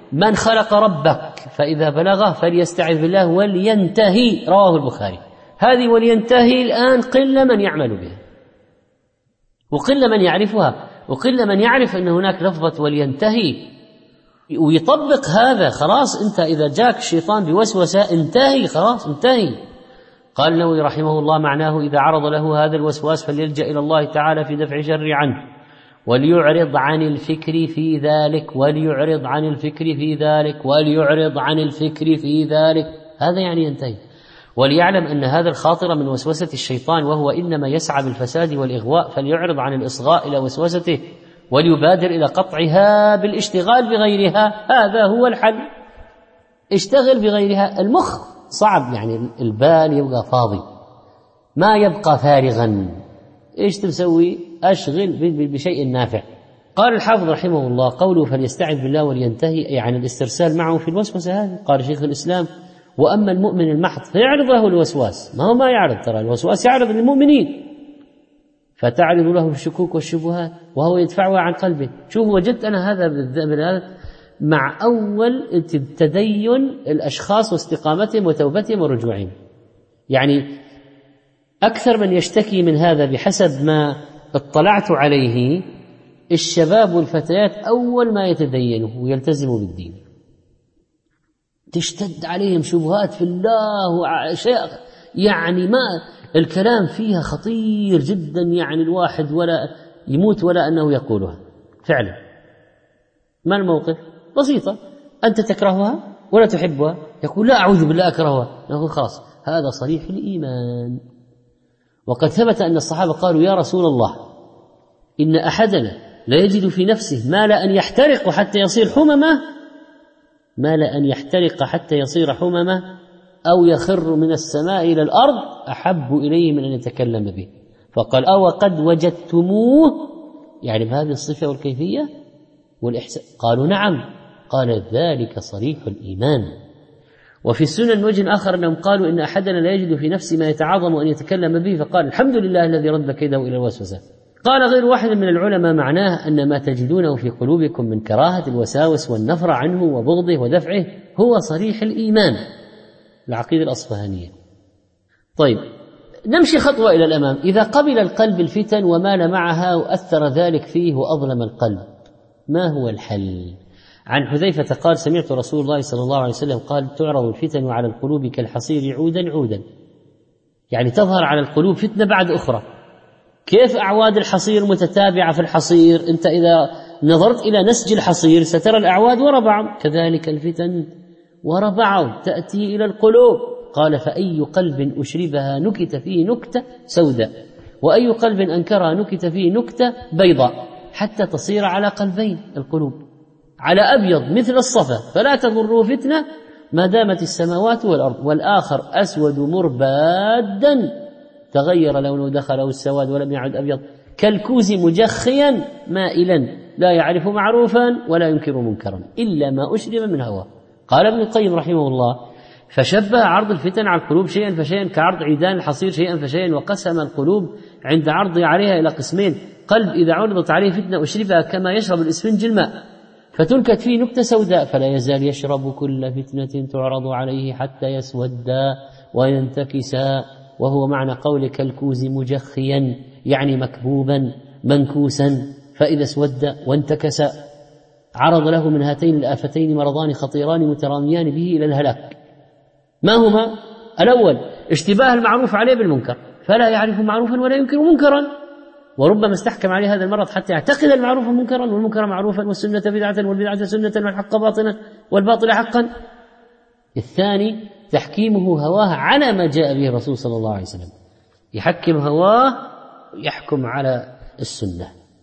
من خلق ربك فإذا بلغه فليستعذ بالله ولينتهي، رواه البخاري. هذه ولينتهي الآن قل من يعمل بها وقل من يعرفها وقل من يعرف أن هناك لفظة ولينتهي ويطبق هذا. خلاص أنت إذا جاك الشيطان بوسوسة انتهي، خلاص انتهي. قال النووي رحمه الله معناه إذا عرض له هذا الوسواس فليلجأ إلى الله تعالى في دفع شر عنه وليعرض عن الفكر في ذلك وليعرض عن الفكر في ذلك وليعرض عن الفكر في ذلك، هذا يعني ينتهي. وليعلم أن هذا الخاطر من وسوسة الشيطان وهو إنما يسعى بالفساد والإغواء، فليعرض عن الإصغاء إلى وسوسته وليبادر إلى قطعها بالاشتغال بغيرها، هذا هو الحل. اشتغل بغيرها. المخ صعب، يعني البال يبقى فاضي ما يبقى فارغا. ايش تسوي؟ اشغل بشيء نافع. قال الحافظ رحمه الله قوله فليستعذ بالله ولينتهي أي عن الاسترسال معه في الوسوسة هذه. قال شيخ الإسلام وأما المؤمن المحض فيعرض له الوسواس، ما هو ما يعرض، ترى الوسواس يعرض للمؤمنين، فتعرض له الشكوك والشبهات وهو يدفعها عن قلبه. شوف وجدت أنا هذا مع أول تدين الأشخاص واستقامتهم وتوبتهم ورجوعهم. يعني أكثر من يشتكي من هذا بحسب ما اطلعت عليه الشباب والفتيات أول ما يتدينوا ويلتزموا بالدين تشتد عليهم شبهات في الله وأشياء يعني ما الكلام فيها خطير جدا، يعني الواحد ولا يموت ولا أنه يقولها فعلا. ما الموقف؟ بسيطة، أنت تكرهها ولا تحبها، يقول لا أعوذ بالله أكرهها، نقول خلاص هذا صريح الإيمان. وقد ثبت أن الصحابة قالوا يا رسول الله إن أحدنا لا يجد في نفسه ما لا أن يحترق حتى يصير حممة، ما لا أن يحترق حتى يصير حممة أو يخر من السماء إلى الأرض أحب إليه من أن يتكلم به. فقال أو قد وجدتموه، يعني بهذه الصفة والكيفية والإحسان؟ قالوا نعم. قال ذلك صريح الإيمان. وفي السنن من وجه آخر أنهم قالوا إن أحدنا لا يجد في نفسه ما يتعاظم أن يتكلم به، فقال الحمد لله الذي رد كيده إلى الوسوسة. قال غير واحد من العلماء معناه أن ما تجدونه في قلوبكم من كراهة الوساوس والنفر عنه وبغضه ودفعه هو صريح الإيمان، العقيدة الأصفهانية. طيب نمشي خطوة إلى الأمام. إذا قبل القلب الفتن ومال معها وأثر ذلك فيه وأظلم القلب، ما هو الحل؟ عن حذيفة قال سمعت رسول الله صلى الله عليه وسلم قال تعرض الفتن على القلوب كالحصير عودا عودا، يعني تظهر على القلوب فتنة بعد أخرى. كيف أعواد الحصير متتابعة في الحصير؟ أنت إذا نظرت إلى نسج الحصير سترى الأعواد وراء بعض، كذلك الفتن وراء بعض تأتي إلى القلوب. قال فأي قلب أشربها نكت فيه نكتة سوداء وأي قلب أنكرها نكت فيه نكتة بيضاء، حتى تصير على قلبين القلوب على أبيض مثل الصفا، فلا تضره فتنة ما دامت السماوات والأرض، والآخر أسود مربادا تغير لونه دخله السواد ولم يعد أبيض كالكوز مجخيا مائلا لا يعرف معروفا ولا ينكر منكرا إلا ما أشرب من هواه. قال ابن القيم رحمه الله فشبه عرض الفتن على القلوب شيئا فشيئا كعرض عيدان الحصير شيئا فشيئا، وقسم القلوب عند عرضه عليها إلى قسمين: قلب إذا عرضت عليه فتنة أشربها كما يشرب الإسفنج الماء فتنكت فيه نكتة سوداء فلا يزال يشرب كل فتنة تعرض عليه حتى يسودا وينتكسا، وهو معنى قولك الكوز مجخيا يعني مكبوبا منكوسا، فإذا اسود وانتكس عرض له من هاتين الآفتين مرضان خطيران متراميان به إلى الهلاك. ما هما؟ الأول اشتباه المعروف عليه بالمنكر فلا يعرف معروفا ولا ينكر منكرا، وربما استحكم عليه هذا المرض حتى يعتقد المعروف منكرا والمنكر معروفا والسنة بدعة والبدعة سنة والحق باطلا والباطل حقا. الثاني تحكيمه هواه على ما جاء به الرسول صلى الله عليه وسلم، يحكم هواه يحكم على السنة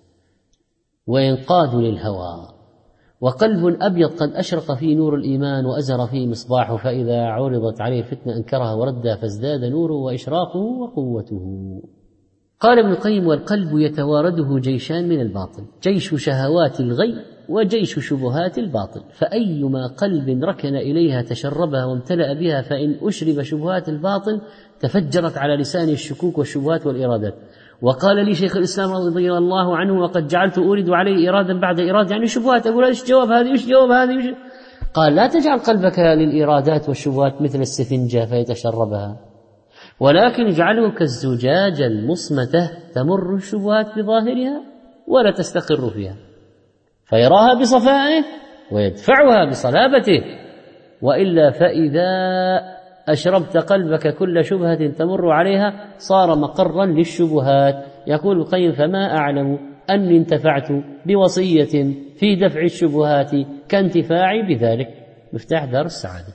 وينقاد للهوى. وقلب أبيض قد أشرق فيه نور الإيمان وأزر فيه مصباحه فإذا عرضت عليه فتنة أنكرها وردها فازداد نوره وإشراقه وقوته. قال ابن القيم والقلب يتوارده جيشان من الباطل: جيش شهوات الغي وجيش شبهات الباطل، فأيما قلب ركن إليها تشربها وامتلأ بها، فإن أشرب شبهات الباطل تفجرت على لسانه الشكوك والشبهات والإرادات. وقال لي شيخ الإسلام رضي الله عنه وقد جعلت أورد عليه إرادا بعد إرادة، يعني شبهات، أقول إيش جواب هذه إيش جواب هذه. قال لا تجعل قلبك للإيرادات والشبهات مثل السفنجة فيتشربها، ولكن اجعله كالزجاجة المصمتة تمر الشبهات بظاهرها ولا تستقر فيها، فيراها بصفائه ويدفعها بصلابته، وإلا فإذا أشربت قلبك كل شبهة تمر عليها صار مقرا للشبهات. يقول القيم فما أعلم أني انتفعت بوصية في دفع الشبهات كانتفاعي بذلك. مفتاح دار السعادة.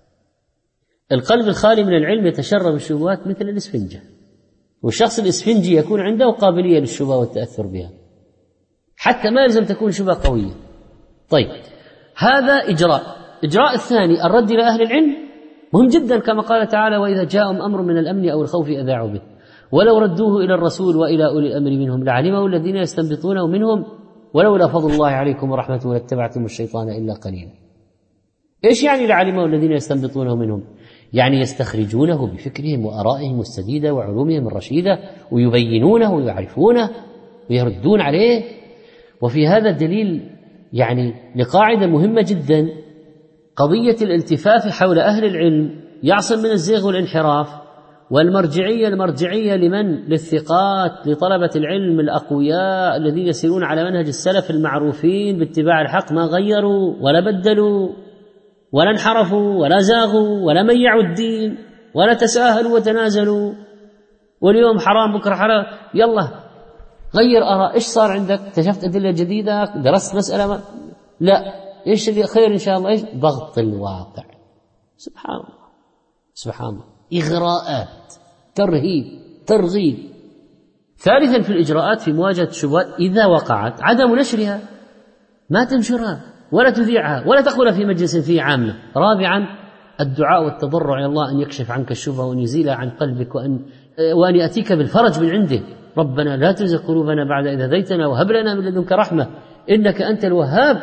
القلب الخالي من العلم يتشرب الشبهات مثل الإسفنجة، والشخص الإسفنجي يكون عنده قابلية للشبهة والتأثر بها، حتى ما يلزم تكون شبهة قوية. طيب، هذا إجراء الثاني الرد إلى أهل العلم مهم جدا، كما قال تعالى وإذا جاءهم أمر من الأمن أو الخوف أذاعوا به ولو ردوه إلى الرسول وإلى أولي الأمر منهم لعلمه الذين يستنبطونه منهم ولولا فضل الله عليكم ورحمته لاتبعتم الشيطان إلا قليلا. إيش يعني لعلمه الذين يستنبطونه منهم؟ يعني يستخرجونه بفكرهم وآرائهم السديدة وعلومهم الرشيدة ويبينونه ويعرفونه ويردون عليه. وفي هذا دليل يعني لقاعدة مهمة جدا، قضية الالتفاف حول أهل العلم يعصم من الزيغ والانحراف، والمرجعية لمن؟ للثقات، لطلبة العلم الأقوياء الذين يسيرون على منهج السلف المعروفين باتباع الحق، ما غيروا ولا بدلوا ولا انحرفوا ولا زاغوا ولا ميعوا الدين ولا تساهلوا وتنازلوا، واليوم حرام بكرة حرام، يلا غير آراء. إيش صار عندك؟ اكتشفت أدلة جديدة؟ درست مسألة ما؟ لا، إيش اللي خير إن شاء الله؟ إيش؟ ضغط الواقع. سبحان الله سبحان الله، إغراءات، ترهيب، ترغيب. ثالثا في الإجراءات في مواجهة الشبهات إذا وقعت عدم نشرها، ما تنشرها ولا تذيعها ولا تقول في مجلس فيه عامة. رابعا الدعاء والتضرع إلى الله أن يكشف عنك الشبهة وأن يزيلها عن قلبك وأن يأتيك بالفرج من عنده. ربنا لا تزغ قلوبنا بعد إذ هديتنا وهب لنا من لدنك رحمة إنك أنت الوهاب.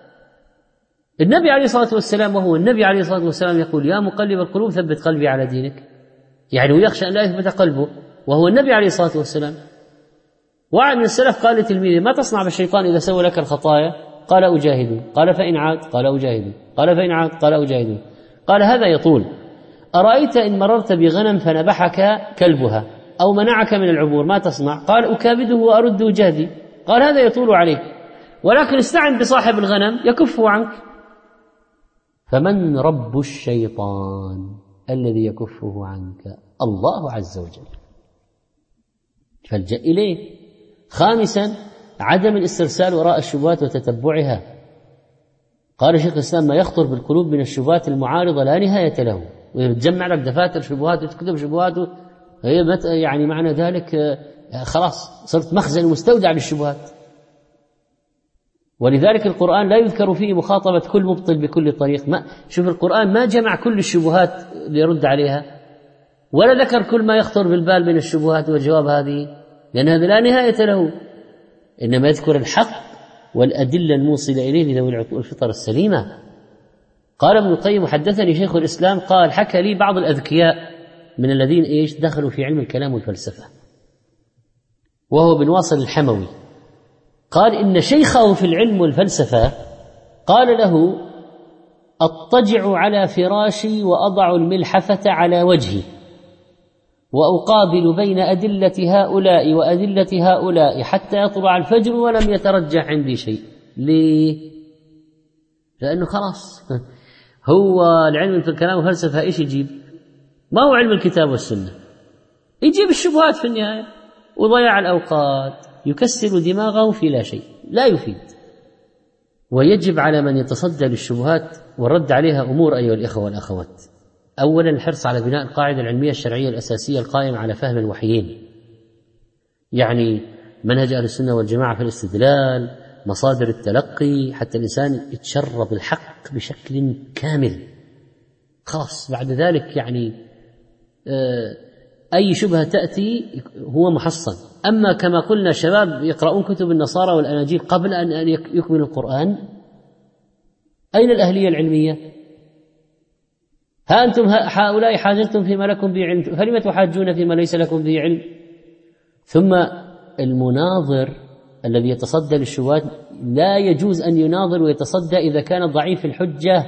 النبي عليه الصلاة والسلام وهو النبي عليه الصلاة والسلام يقول يا مقلب القلوب ثبت قلبي على دينك، يعني ويخشى أن لا يثبت قلبه وهو النبي عليه الصلاة والسلام. واحد من السلف قال لتلميذه ما تصنع بالشيطان إذا سوى لك الخطايا؟ قال أجاهده. قال فإن عاد؟ قال أجاهده. قال فإن عاد؟ قال أجاهده. قال هذا يطول. أرأيت إن مررت بغنم فنبحك كلبها أو منعك من العبور ما تصنع؟ قال أكابده وأرده جهدي. قال هذا يطول عليك، ولكن استعن بصاحب الغنم يكفه عنك. فمن رب الشيطان الذي يكفه عنك؟ الله عز وجل، فالجأ إليه. خامسا عدم الاسترسال وراء الشبهات وتتبعها. قال شيخ الإسلام ما يخطر بالقلوب من الشبهات المعارضة لا نهاية له، وتجمع لك دفاتر شبهات وتكتب شبهات، يعني معنى ذلك خلاص صرت مخزن مستودع للشبهات. ولذلك القرآن لا يذكر فيه مخاطبة كل مبطل بكل طريق. شوف القرآن ما جمع كل الشبهات ليرد عليها، ولا ذكر كل ما يخطر بالبال من الشبهات والجواب هذه، لأن هذا لا نهاية له، إنما يذكر الحق والأدلة الموصلة إليه لذوي الفطر السليمة. قال ابن القيم حدثني شيخ الإسلام قال حكى لي بعض الأذكياء من الذين دخلوا في علم الكلام والفلسفة، وهو بن واصل الحموي، قال إن شيخه في العلم والفلسفة قال له أضطجع على فراشي وأضع الملحفة على وجهي وأقابل بين أدلة هؤلاء وأدلة هؤلاء حتى يطلع الفجر ولم يترجح عندي شيء. ليه؟ لأنه خلاص هو العلم في الكلام والفلسفة إيش يجيب؟ ما هو علم الكتاب والسنة، يجيب الشبهات في النهاية وضياع الأوقات، يكسر دماغه في لا شيء، لا يفيد. ويجب على من يتصدى للشبهات والرد عليها أمور أيها الإخوة والأخوات. أولا الحرص على بناء القاعدة العلمية الشرعية الأساسية القائمة على فهم الوحيين، يعني منهج أهل السنة والجماعة في الاستدلال، مصادر التلقي، حتى الإنسان يتشرب الحق بشكل كامل. خلاص بعد ذلك يعني أي شبهة تأتي هو محصن. أما كما قلنا شباب يقرؤون كتب النصارى والأناجيل قبل أن يكملوا القرآن، أين الأهلية العلمية؟ ها أنتم هؤلاء حاجلتم فيما لكم به علم فلم تحاجون فيما ليس لكم به علم. ثم المناظر الذي يتصدى للشبهات لا يجوز أن يناظر ويتصدى إذا كان ضعيف الحجة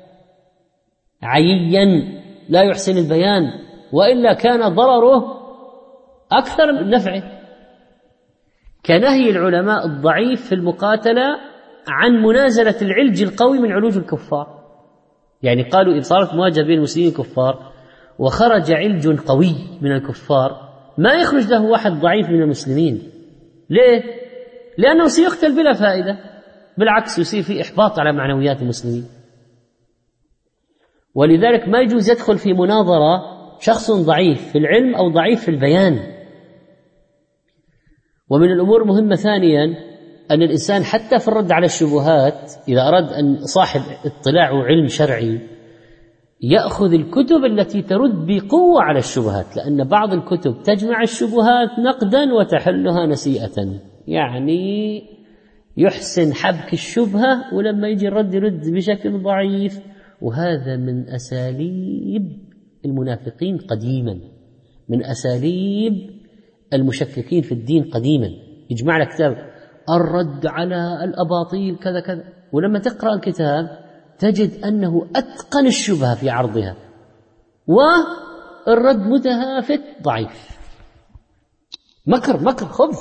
عيا لا يحسن البيان، وإلا كان ضرره أكثر من نفعه، كنهي العلماء الضعيف في المقاتلة عن منازلة العلج القوي من علوج الكفار. يعني قالوا إذا صارت مواجهة بين المسلمين والكفار وخرج علج قوي من الكفار ما يخرج له واحد ضعيف من المسلمين. ليه؟ لأنه سيقتل بلا فائدة، بالعكس يصير في إحباط على معنويات المسلمين. ولذلك ما يجوز يدخل في مناظرة شخص ضعيف في العلم أو ضعيف في البيان. ومن الأمور مهمة ثانيا أن الإنسان حتى في الرد على الشبهات إذا أراد أن صاحب اطلاع وعلم شرعي يأخذ الكتب التي ترد بقوة على الشبهات، لأن بعض الكتب تجمع الشبهات نقدا وتحلها نسيئة، يعني يحسن حبك الشبهة ولما يجي الرد يرد بشكل ضعيف. وهذا من أساليب المنافقين قديما، من أساليب المشككين في الدين قديما. يجمع لك كتاب الرد على الأباطيل كذا كذا، ولما تقرأ الكتاب تجد أنه أتقن الشبهة في عرضها والرد متهافت ضعيف، مكر خبث.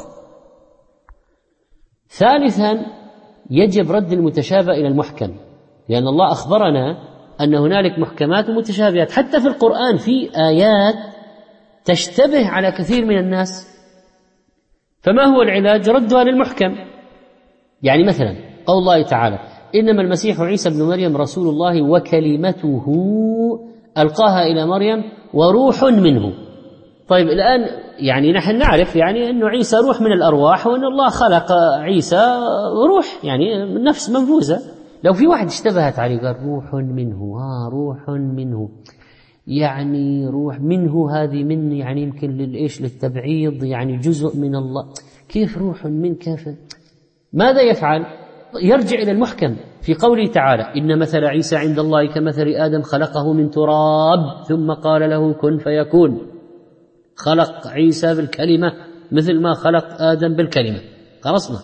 ثالثا يجب رد المتشابه إلى المحكم، لأن الله أخبرنا أن هنالك محكمات ومتشابهات. حتى في القرآن في آيات تشتبه على كثير من الناس، فما هو العلاج؟ ردها للمحكم. يعني مثلا قول الله تعالى إنما المسيح عيسى ابن مريم رسول الله وكلمته ألقاها إلى مريم وروح منه. طيب الآن يعني نحن نعرف يعني أنه عيسى روح من الأرواح، وأن الله خلق عيسى روح يعني نفس منفوسة. لو في واحد اشتبهت عليه قال روح منه، روح منه، يعني روح منه هذه من يعني يمكن للتبعيض، يعني جزء من الله، كيف روح من كيف؟ ماذا يفعل؟ يرجع إلى المحكم في قوله تعالى إن مثل عيسى عند الله كمثل آدم خلقه من تراب ثم قال له كن فيكون. خلق عيسى بالكلمة مثل ما خلق آدم بالكلمة، خلصنا.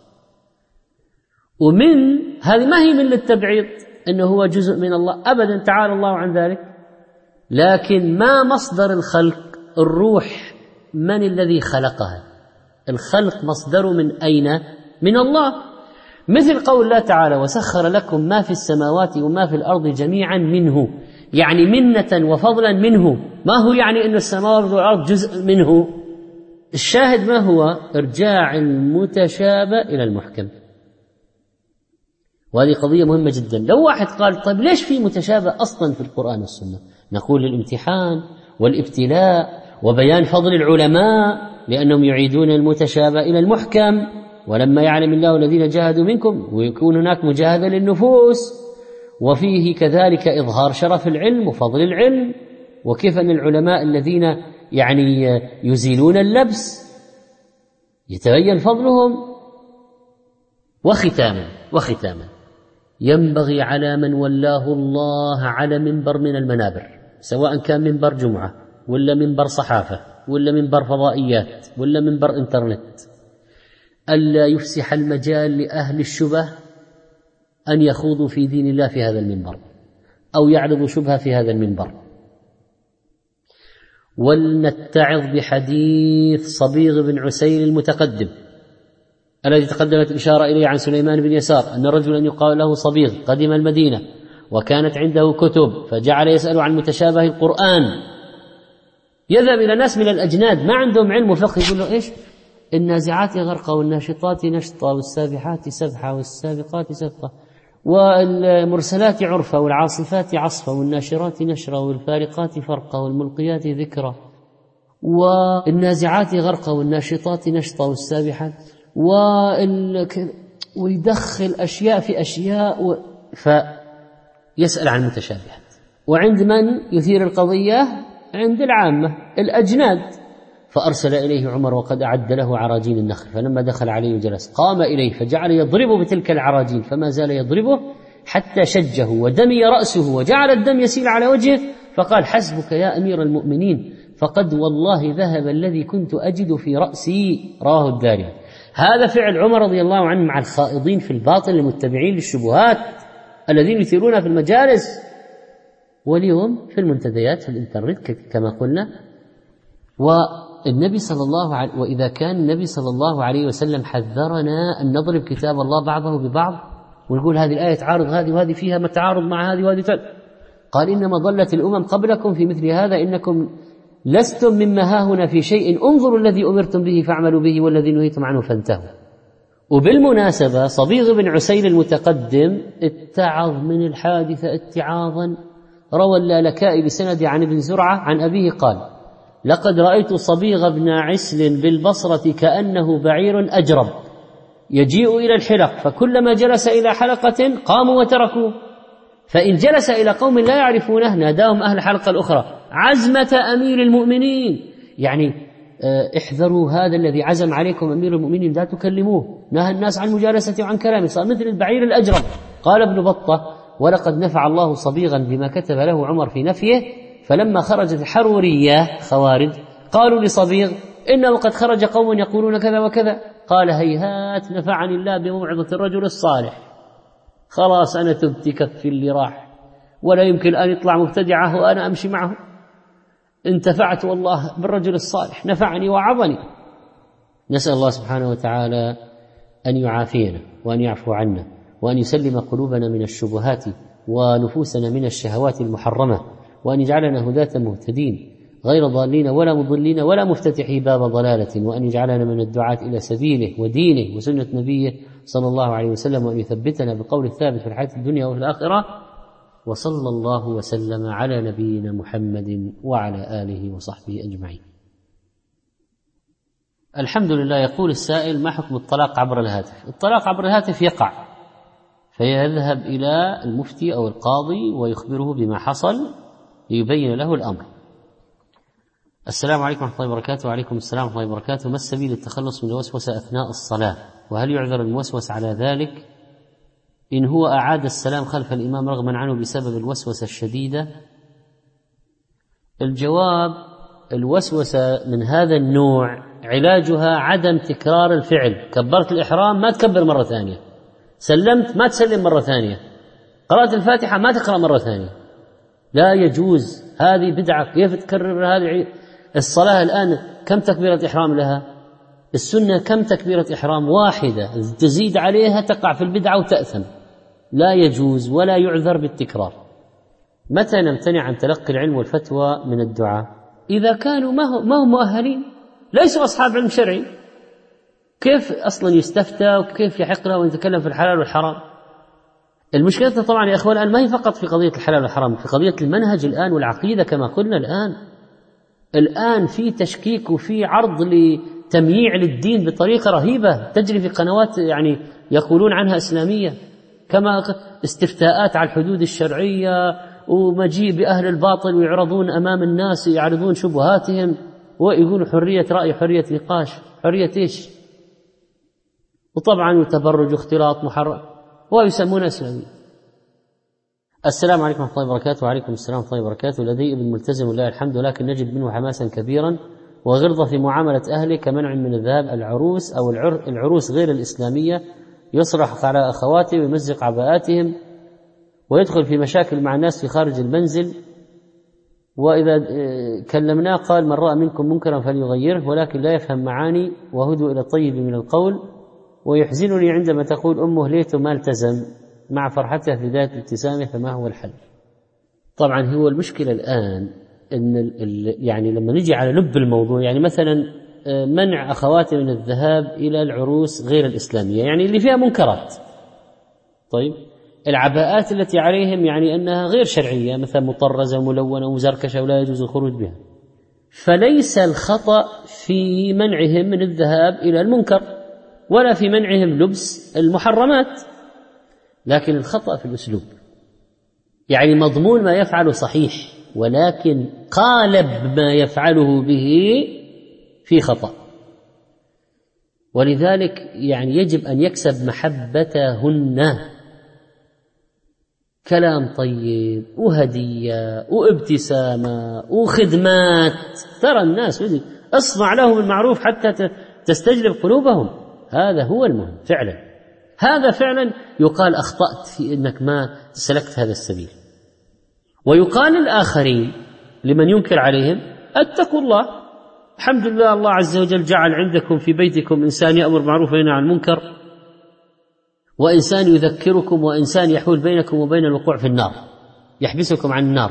ومن هذه ما هي من للتبعيض إنه هو جزء من الله أبدا، تعالى الله عن ذلك. لكن ما مصدر الخلق؟ الروح من الذي خلقها؟ الخلق مصدر من أين؟ من الله. مثل قول الله تعالى وسخر لكم ما في السماوات وما في الأرض جميعا منه، يعني منة وفضلا منه. ما هو يعني أن السماوات والأرض جزء منه؟ الشاهد ما هو؟ ارجاع المتشابه إلى المحكم. وهذه قضية مهمة جدا. لو واحد قال طيب ليش في متشابه أصلا في القرآن والسنة؟ نقول الامتحان والابتلاء وبيان فضل العلماء لأنهم يعيدون المتشابه إلى المحكم، ولما يعلم الله الذين جاهدوا منكم ويكون هناك مجاهدة للنفوس. وفيه كذلك إظهار شرف العلم وفضل العلم، وكيف أن العلماء الذين يعني يزيلون اللبس يتبين فضلهم. وختاما ينبغي على من ولاه الله على منبر من المنابر، سواء كان منبر جمعة ولا منبر صحافة ولا منبر فضائيات ولا منبر انترنت، ألا يفسح المجال لأهل الشبه أن يخوضوا في دين الله في هذا المنبر أو يعرضوا شبهة في هذا المنبر. ولنتعظ بحديث صبيغ بن عسير المتقدم الذي تقدمت الإشارة إليه عن سليمان بن يسار أن رجلا يقال له صبيغ قدم المدينة وكانت عنده كتب، فجعل يسأل عن متشابه القرآن. يذهب إلى ناس من الأجناد ما عندهم علم وفقه، يقول له إيش؟ النازعات غرقا والناشطات نشطا والسابحات سبحا والسابقات سبقا والمرسلات عرفا والعاصفات عصفا والناشرات نشرا والفارقات فرقا والملقيات ذكرا والنازعات غرقا والناشطات نشطا والسابحات ويدخل أشياء في أشياء فيسأل عن المتشابهات. وعند من يثير القضية؟ عند العامة الأجناد. فأرسل إليه عمر وقد أعد له عراجين النخل، فلما دخل عليه جلس قام إليه فجعل يضربه بتلك العراجين، فما زال يضربه حتى شجه ودمي رأسه وجعل الدم يسيل على وجهه، فقال حسبك يا أمير المؤمنين فقد والله ذهب الذي كنت أجد في رأسي. رواه الدارمي. هذا فعل عمر رضي الله عنه مع الخائضين في الباطل المتبعين للشبهات الذين يثيرونها في المجالس، واليوم في المنتديات في الإنترنت كما قلنا. وإذا كان النبي صلى الله عليه وسلم حذرنا أن نضرب كتاب الله بعضه ببعض ونقول هذه الآية تعارض هذه وهذه فيها ما تعارض مع هذه وهذه، قال إنما ضلت الأمم قبلكم في مثل هذا، إنكم لستم مما هاهنا في شيء، انظروا الذي أمرتم به فاعملوا به والذي نهيتم عنه فانتهوا. وبالمناسبة صبيغ بن عسيل المتقدم اتعظ من الحادثة اتعاظا. روى اللالكائي بسند عن ابن زرعة عن أبيه قال: لقد رأيت صبيغ بن عسل بالبصرة كأنه بعير أجرب يجيء إلى الحلق، فكلما جلس إلى حلقة قاموا وتركوه، فإن جلس إلى قوم لا يعرفونه ناداهم أهل الحلقة الأخرى عزمة أمير المؤمنين، يعني احذروا هذا الذي عزم عليكم أمير المؤمنين لا تكلموه، نهى الناس عن مجالسته وعن كلامه، صار مثل البعير الأجرب. قال ابن بطة: ولقد نفع الله صبيغا بما كتب له عمر في نفيه، فلما خرجت الحرورية خوارج قالوا لصبيغ: إنه قد خرج قوم يقولون كذا وكذا. قال: هيهات نفعني الله بموعظة الرجل الصالح، خلاص أنا تبت كفي اللي راح، ولا يمكن أن يطلع مبتدعه وأنا أمشي معه، انتفعت والله بالرجل الصالح، نفعني وعظني. نسأل الله سبحانه وتعالى أن يعافينا وأن يعفو عنا وأن يسلم قلوبنا من الشبهات ونفوسنا من الشهوات المحرمة، وأن يجعلنا هداة مهتدين غير ضالين ولا مضلين ولا مفتتحي باب ضلالة، وأن يجعلنا من الدعاة إلى سبيله ودينه وسنة نبيه صلى الله عليه وسلم، وأن يثبتنا بالقول الثابت في الحياة الدنيا وفي الآخرة. وصلى الله وسلم على نبينا محمد وعلى آله وصحبه أجمعين. الحمد لله. يقول السائل: ما حكم الطلاق عبر الهاتف؟ الطلاق عبر الهاتف يقع، فيذهب إلى المفتي أو القاضي ويخبره بما حصل ليبين له الأمر. السلام عليكم ورحمة الله وبركاته. وعليكم السلام ورحمة الله وبركاته. ما السبيل للتخلص من الوسوسة أثناء الصلاة؟ وهل يعذر الموسوس على ذلك إن هو أعاد السلام خلف الإمام رغما عنه بسبب الوسوسة الشديدة؟ الجواب: الوسوسة من هذا النوع علاجها عدم تكرار الفعل. كبرت الإحرام ما تكبر مرة ثانية، سلمت ما تسلم مرة ثانية، قرأت الفاتحة ما تقرأ مرة ثانية، لا يجوز، هذه بدعة. كيف تكرر هذه الصلاة؟ الآن كم تكبيرة إحرام لها؟ السنة كم تكبيرة إحرام؟ واحدة، تزيد عليها تقع في البدعة وتأثم، لا يجوز ولا يعذر بالتكرار. متى نمتنع عن تلقي العلم والفتوى من الدعاء؟ إذا كانوا ما هم مؤهلين، ليسوا أصحاب علم شرعي، كيف أصلا يستفتى وكيف يحق له ويتكلم في الحلال والحرام؟ المشكلة طبعا يا أخوان الآن ما هي فقط في قضية الحلال والحرام، في قضية المنهج الآن والعقيدة كما قلنا. الآن في تشكيك وفي عرض لتمييع للدين بطريقة رهيبة تجري في قنوات يعني يقولون عنها إسلامية، كما استفتاءات على الحدود الشرعية، ومجيء بأهل الباطل ويعرضون أمام الناس يعرضون شبهاتهم ويقولوا حرية رأي، حرية نقاش، حرية إيش؟ وطبعا وتبرج واختلاط محرم ويسمون إسلامية. السلام عليكم ورحمة الله وبركاته. وعليكم السلام ورحمة الله وبركاته. لدي ابن ملتزم ولله الحمد، ولكن نجد منه حماسا كبيرا وغلظة في معاملة أهله، كمنع من الذهاب العروس أو العروس غير الإسلامية، يصرخ على أخواته ويمزق عباءاتهم ويدخل في مشاكل مع الناس في خارج المنزل، وإذا كلمناه قال: من رأى منكم منكرا فليغيره، ولكن لا يفهم معاني وهدوا إلى الطيب من القول. ويحزنني عندما تقول أمه ليته ما التزم مع فرحته في بداية ابتسامه، فما هو الحل؟ طبعا هو المشكلة الآن إن يعني لما نجي على لب الموضوع، يعني مثلا منع أخواتي من الذهاب إلى العروس غير الإسلامية، يعني اللي فيها منكرات. طيب العباءات التي عليهم يعني أنها غير شرعية، مثلا مطرزة وملونة ومزركشة ولا يجوز الخروج بها، فليس الخطأ في منعهم من الذهاب إلى المنكر ولا في منعهم لبس المحرمات، لكن الخطأ في الأسلوب. يعني مضمون ما يفعل صحيح، ولكن قالب ما يفعله به في خطأ، ولذلك يعني يجب أن يكسب محبتهن، كلام طيب وهدية وابتسامة وخدمات. ترى الناس اصنع لهم المعروف حتى تستجلب قلوبهم، هذا هو المهم فعلا. هذا فعلا يقال أخطأت في أنك ما سلكت هذا السبيل. ويقال للآخرين لمن ينكر عليهم اتقوا الله، الحمد لله الله عز وجل جعل عندكم في بيتكم إنسان يأمر بالمعروف وينهى عن المنكر، وإنسان يذكركم، وإنسان يحول بينكم وبين الوقوع في النار، يحبسكم عن النار.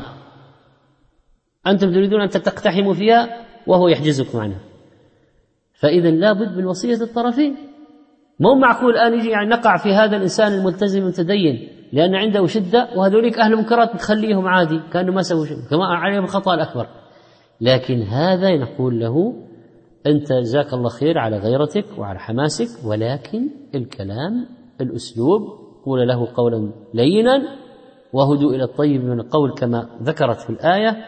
أنتم تريدون أن تقتحموا فيها وهو يحجزكم عنها. فإذا لا بد من وصية الطرفين. مو معقول الآن يجي يعني نقع في هذا الإنسان الملتزم المتدين لأن عنده شدة، وهذوليك أهل المنكرات تخليهم عادي كأنه ما سووا شيء، كما عليهم الخطأ الأكبر. لكن هذا نقول له أنت جزاك الله خير على غيرتك وعلى حماسك، ولكن الكلام الأسلوب قول له قولا لينا وهدوا إلى الطيب من القول كما ذكرت في الآية.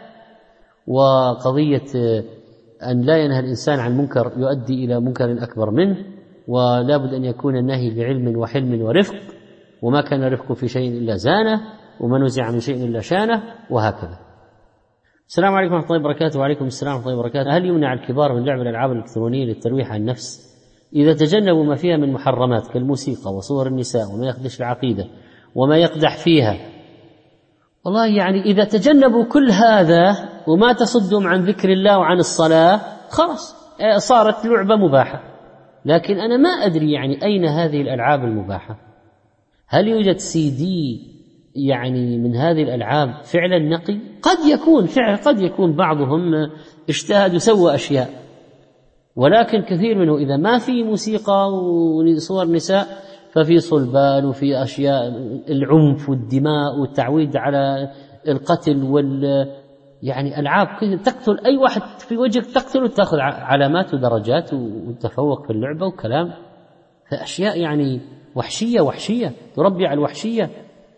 وقضية أن لا ينهى الإنسان عن منكر يؤدي إلى منكر أكبر منه، ولا بد أن يكون النهي بعلم وحلم ورفق، وما كان رفق في شيء إلا زانه، وما نزع من شيء إلا شانه، وهكذا. السلام عليكم ورحمة الله وبركاته. وعليكم السلام ورحمة الله وبركاته. هل يمنع الكبار من لعب الألعاب الإلكترونية للترويح عن النفس إذا تجنبوا ما فيها من محرمات كالموسيقى وصور النساء وما يخدش العقيدة وما يقدح فيها؟ والله يعني إذا تجنبوا كل هذا وما تصدهم عن ذكر الله وعن الصلاة خلاص صارت لعبة مباحة. لكن أنا ما أدري يعني أين هذه الألعاب المباحة. هل يوجد CD يعني من هذه الألعاب فعلا نقي؟ قد يكون بعضهم اجتهد وسوى أشياء، ولكن كثير منه إذا ما في موسيقى وصور نساء ففي صلبان وفي أشياء العنف والدماء والتعويد على القتل يعني ألعاب تقتل أي واحد في وجهك تقتل وتأخذ علامات ودرجات وتفوق في اللعبة وكلام. فأشياء يعني وحشية تربي على الوحشية،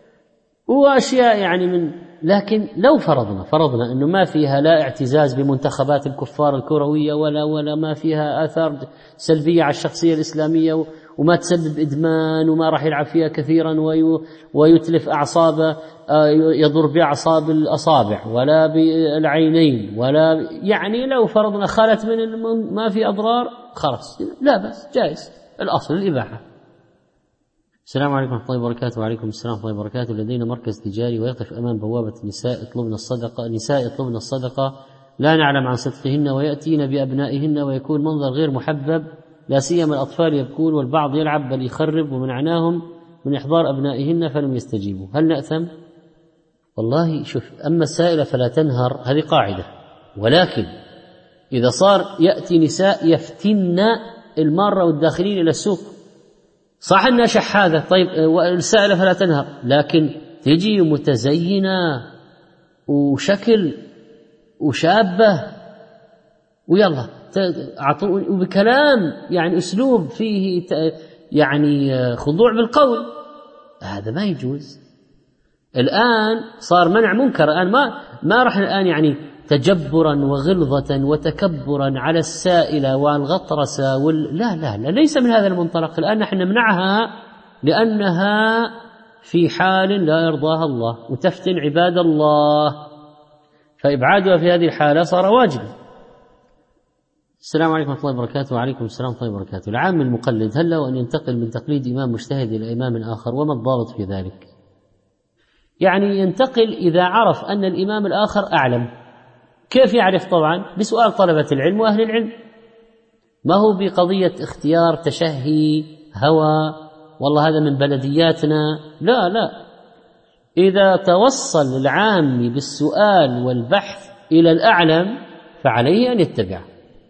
وأشياء يعني من. لكن لو فرضنا أنه ما فيها لا اعتزاز بمنتخبات الكفار الكروية ولا ما فيها آثار سلبية على الشخصية الإسلامية، وما تسبب إدمان، وما راح يلعب فيها كثيرا ويتلف أعصابه، يضر بأعصاب الأصابع ولا بالعينين، ولا يعني لو فرضنا خالت من ما في أضرار خلاص لا بس جائز، الأصل الإباحة. السلام عليكم ورحمة الله وبركاته. وعليكم السلام ورحمة الله وبركاته. لدينا مركز تجاري ويقف أمام بوابة نساء يطلبن الصدقة لا نعلم عن صدقهن، ويأتين بأبنائهن ويكون منظر غير محبب، لا سيما الأطفال يبكون والبعض يلعب بل يخرب، ومنعناهم من إحضار أبنائهن فلم يستجيبوا. هل نأثم؟ والله شوف، أما السائلة فلا تنهر، هذه قاعدة. ولكن إذا صار يأتي نساء يفتن المارة والداخلين إلى السوق، صح أنها شحاذة، طيب السائلة فلا تنهر، لكن تجي متزينة وشكل وشابة ويلا وبكلام يعني أسلوب فيه يعني خضوع بالقول، هذا ما يجوز. الآن صار منع منكر، الآن ما راح الآن يعني تجبرا وغلظة وتكبرا على السائلة والغطرسة لا ليس من هذا المنطلق. الآن نحن نمنعها لأنها في حال لا يرضاها الله وتفتن عباد الله، فإبعادها في هذه الحالة صار واجبا. السلام عليكم ورحمة الله وبركاته. وعليكم السلام ورحمة الله وبركاته. العام المقلد هل له أن ينتقل من تقليد إمام مجتهد إلى إمام آخر، وما الضابط في ذلك؟ يعني ينتقل إذا عرف أن الإمام الآخر أعلم. كيف يعرف؟ طبعا بسؤال طلبة العلم وأهل العلم، ما هو بقضية اختيار تشهي هوى والله هذا من بلدياتنا، لا إذا توصل العامي بالسؤال والبحث إلى الأعلم فعليه أن يتبعه.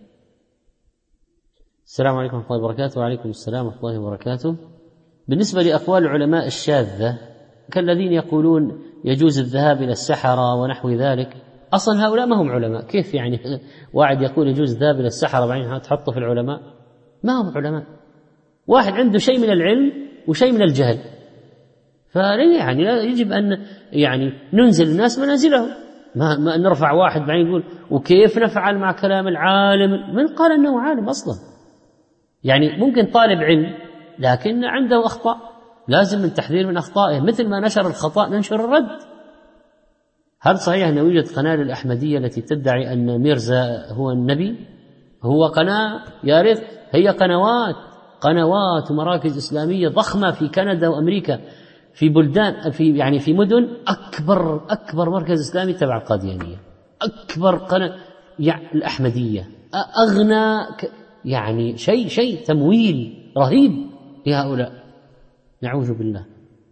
السلام عليكم ورحمة الله وبركاته. وعليكم السلام ورحمة الله وبركاته. بالنسبة لأقوال العلماء الشاذة كالذين يقولون يجوز الذهاب إلى السحرة ونحو ذلك، أصلا هؤلاء ما هم علماء. كيف يعني واحد يقول يجوز الذهاب إلى السحرة بعدين تحطه في العلماء؟ ما هم علماء. واحد عنده شيء من العلم وشيء من الجهل، يعني يجب أن يعني ننزل الناس منازلهم، ما نرفع واحد بعدين يقول وكيف نفعل مع كلام العالم؟ من قال أنه عالم أصلا؟ يعني ممكن طالب علم لكن عنده أخطاء، لازم من تحذير من أخطائه، مثل ما نشر الخطأ ننشر الرد. هل صحيح أن يوجد قناة الأحمدية التي تدعي أن ميرزا هو النبي؟ هو قناة؟ يا ريت هي قنوات قنوات ومراكز إسلامية ضخمة في كندا وأمريكا، في بلدان، في مدن. أكبر مركز إسلامي تبع القاديانية، أكبر قناة يعني الأحمدية، أغنى يعني شيء تمويل رهيب لهؤلاء، نعوذ بالله.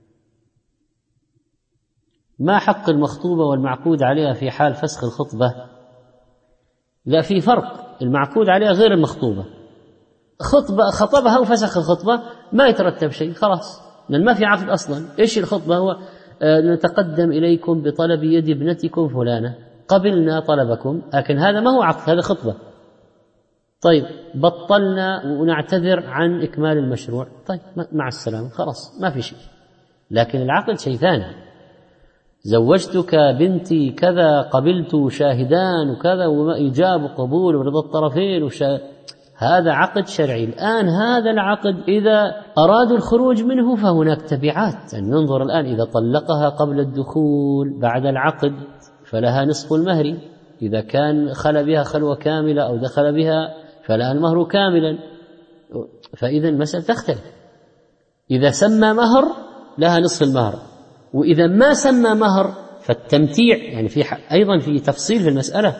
ما حق المخطوبة والمعقود عليها في حال فسخ الخطبة؟ لا، في فرق. المعقود عليها غير المخطوبة. خطبها وفسخ الخطبة ما يترتب شيء، خلاص، لأن ما في عقد أصلا. إيش الخطبة؟ هو نتقدم إليكم بطلب يد ابنتكم فلانة، قبلنا طلبكم، لكن هذا ما هو عقد، هذا خطبة. طيب بطلنا ونعتذر عن إكمال المشروع، طيب مع السلامة، خلاص ما في شيء. لكن العقد شيء ثاني. زوجتك بنتي كذا، قبلت شاهدان وكذا، وإيجاب وقبول ورضا الطرفين هذا عقد شرعي. الآن هذا العقد إذا أرادوا الخروج منه فهناك تبعات. يعني ننظر الآن، إذا طلقها قبل الدخول بعد العقد فلها نصف المهر، إذا كان خلى بها خلوة كاملة أو دخل بها فلها المهر كاملا. فإذا المسألة تختلف. إذا سمى مهر لها نصف المهر، وإذا ما سمى مهر فالتمتيع. يعني أيضا في تفصيل في المسألة.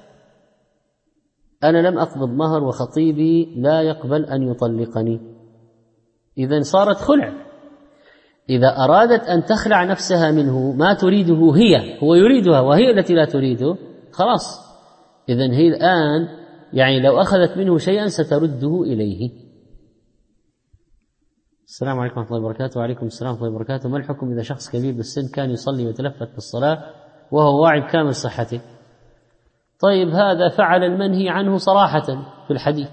أنا لم أقبض مهر وخطيبي لا يقبل أن يطلقني، إذن صارت خلع. إذا أرادت أن تخلع نفسها منه، ما تريده هو يريدها وهي التي لا تريده، خلاص. إذن هي الآن يعني لو أخذت منه شيئا سترده إليه. السلام عليكم ورحمة الله وبركاته. وعليكم السلام ورحمة الله وبركاته. ما الحكم إذا شخص كبير بالسن كان يصلي ويتلفت في الصلاة وهو واعي بكامل صحته؟ طيب هذا فعل المنهي عنه صراحة في الحديث،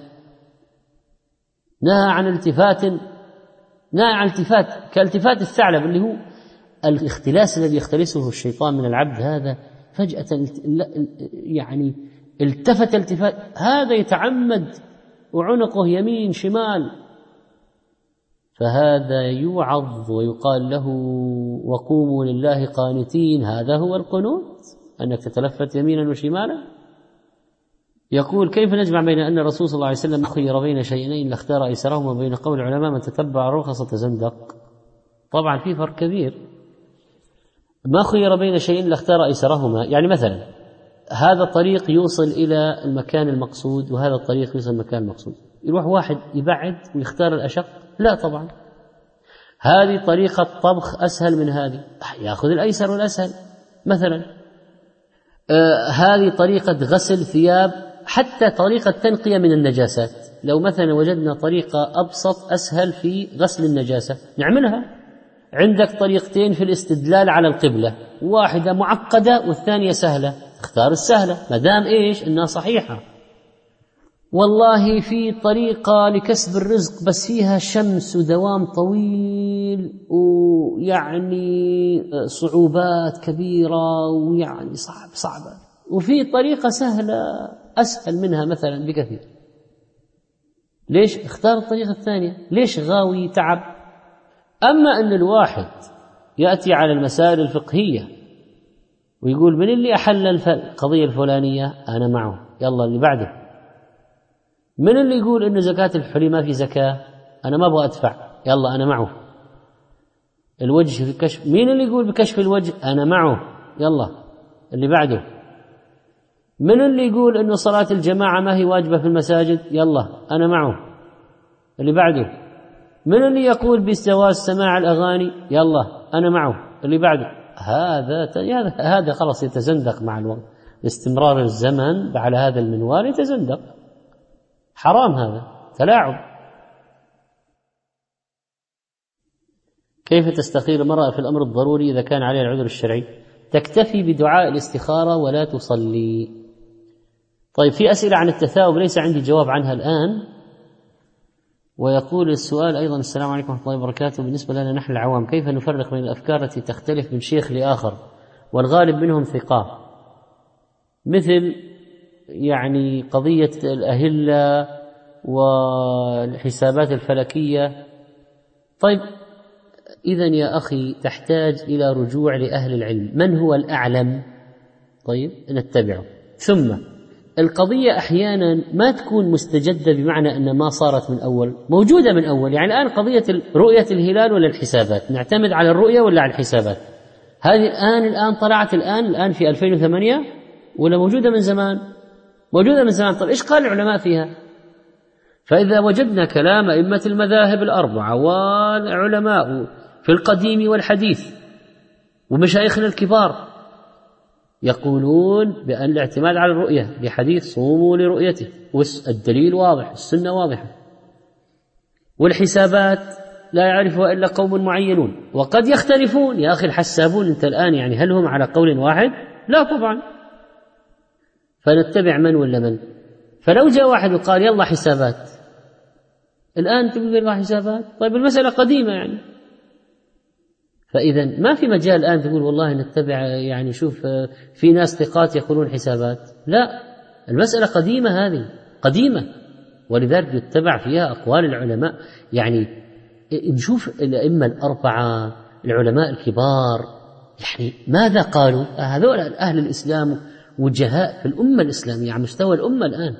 نهى عن التفات كالتفات الثعلب، اللي هو الاختلاس الذي يختلسه الشيطان من العبد. هذا فجأة يعني التفت التفات، هذا يتعمد وعنقه يمين شمال، فهذا يوعظ ويقال له وقوموا لله قانتين. هذا هو القنوت، أنك تتلفت يمينا وشمالا. يقول: كيف نجمع بين أن الرسول صلى الله عليه وسلم خير بين شيئين لاختار أيسرهما، وبين قول العلماء من تتبع الرخص تزندق؟ طبعا في فرق كبير. ما خير بين شيئين لاختار أيسرهما، يعني مثلا هذا الطريق يوصل إلى المكان المقصود وهذا الطريق يوصل المكان المقصود، يروح واحد يبعد ويختار الأشق؟ لا طبعا. هذه طريقة طبخ أسهل من هذه، يأخذ الأيسر والأسهل. مثلا هذه طريقة غسل ثياب، حتى طريقة تنقية من النجاسات. لو مثلا وجدنا طريقة أبسط أسهل في غسل النجاسة نعملها. عندك طريقتين في الاستدلال على القبلة، واحدة معقدة والثانية سهلة، اختار السهلة ما دام إنها صحيحة. والله في طريقة لكسب الرزق بس فيها شمس ودوام طويل ويعني صعوبات كبيرة ويعني صعبة، وفي طريقة سهلة أسهل منها مثلا بكثير. ليش اختار الطريقة الثانية؟ ليش غاوي تعب؟ أما أن الواحد يأتي على المسائل الفقهية ويقول من اللي أحل القضية الفلانية أنا معه، يلا اللي بعده. من اللي يقول إن زكاة الحلي ما في زكاة أنا ما أبغى أدفع، يلا أنا معه. الوجه في كشف، مين اللي يقول بكشف الوجه أنا معه، يلا اللي بعده. من اللي يقول إنه صلاة الجماعة ما هي واجبة في المساجد، يلا أنا معه اللي بعده. من اللي يقول بجواز سماع الأغاني، يلا أنا معه اللي بعده. هذا خلاص يتزندق مع الوقت، استمرار الزمن على هذا المنوال يتزندق، حرام، هذا تلاعب. كيف تستخير المرأة في الأمر الضروري إذا كان عليها العذر الشرعي؟ تكتفي بدعاء الاستخارة ولا تصلي. طيب في أسئلة عن التثاؤب ليس عندي جواب عنها الآن. ويقول السؤال أيضا: السلام عليكم ورحمة الله وبركاته. بالنسبة لنا نحن العوام كيف نفرق بين الأفكار التي تختلف من شيخ لآخر والغالب منهم ثقات، مثل يعني قضية الأهلة والحسابات الفلكية؟ طيب إذن يا أخي تحتاج إلى رجوع لأهل العلم، من هو الأعلم؟ طيب نتبعه. ثم القضية أحيانا ما تكون مستجدة بمعنى أن ما صارت من أول، موجودة من أول. يعني الآن قضية رؤية الهلال ولا الحسابات، نعتمد على الرؤية ولا على الحسابات؟ هذه الآن طلعت الآن في 2008 ولا موجودة من زمان؟ موجودة من زمان. طب إيش قال العلماء فيها؟ فإذا وجدنا كلام أئمة المذاهب الأربعة والعلماء في القديم والحديث ومشايخنا الكبار يقولون بأن الاعتماد على الرؤية بحديث صوموا لرؤيته، والدليل واضح، السنة واضحة، والحسابات لا يعرفها إلا قوم معينون وقد يختلفون. يا أخي الحسابون أنت الآن يعني هل هم على قول واحد؟ لا طبعا. فنتبع من ولا من؟ فلو جاء واحد وقال يلا حسابات، الآن تقول يلا حسابات، طيب المسألة قديمة يعني. فإذا ما في مجال الآن تقول والله نتبع، يعني شوف في ناس ثقات يقولون حسابات، لا، المسألة قديمة، هذه قديمة، ولذلك يتبع فيها أقوال العلماء. يعني نشوف الأئمة الأربعة العلماء الكبار يعني ماذا قالوا. هذول أهل الإسلام وجهاء في الأمة الإسلامية على مستوى الأمة الآن.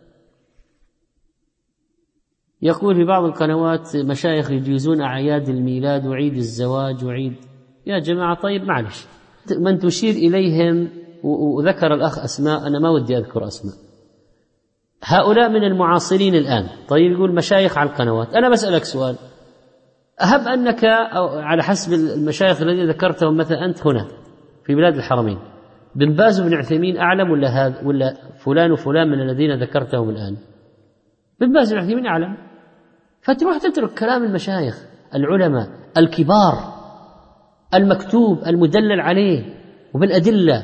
يقول في بعض القنوات مشايخ يجيزون أعياد الميلاد وعيد الزواج وعيد، يا جماعة طيب معلش، من تشير إليهم وذكر الأخ أسماء، أنا ما ودي أذكر أسماء، هؤلاء من المعاصرين الآن. طيب يقول مشايخ على القنوات، أنا بسألك سؤال، أهب أنك أو على حسب المشايخ الذين ذكرتهم مثلا أنت هنا في بلاد الحرمين، بن باز وابن عثيمين أعلم ولا فلان وفلان من الذين ذكرتهم الآن؟ بن باز وابن عثيمين أعلم. فتروح تترك كلام المشايخ العلماء الكبار المكتوب المدلل عليه وبالأدلة،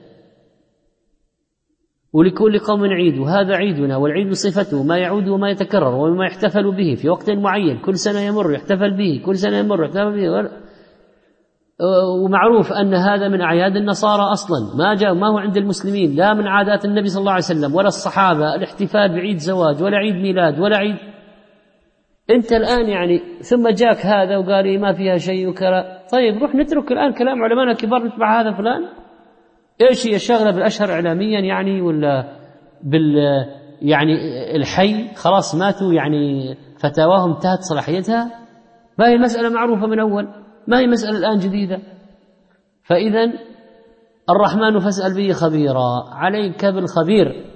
ولكل قوم عيد وهذا عيدنا، والعيد صفته ما يعود وما يتكرر وما يحتفل به في وقت معين، كل سنة يمر يحتفل به، كل سنة يمر يحتفل به. ومعروف أن هذا من أعياد النصارى أصلا، ما هو عند المسلمين، لا من عادات النبي صلى الله عليه وسلم ولا الصحابة الاحتفال بعيد زواج ولا عيد ميلاد ولا عيد. أنت الآن يعني ثم جاك هذا وقال لي ما فيها شيء وكذا، طيب روح نترك الآن كلام علماء الكبار نتبع هذا فلان. إيش هي الشغلة بالأشهر إعلاميا يعني ولا يعني الحي خلاص ماتوا يعني فتاواهم انتهت صلاحيتها؟ ما هي المسألة معروفة من أول، ما هي مسألة الآن جديدة. فإذا الرحمن فاسأل به خبيرا، عليك بالخبير.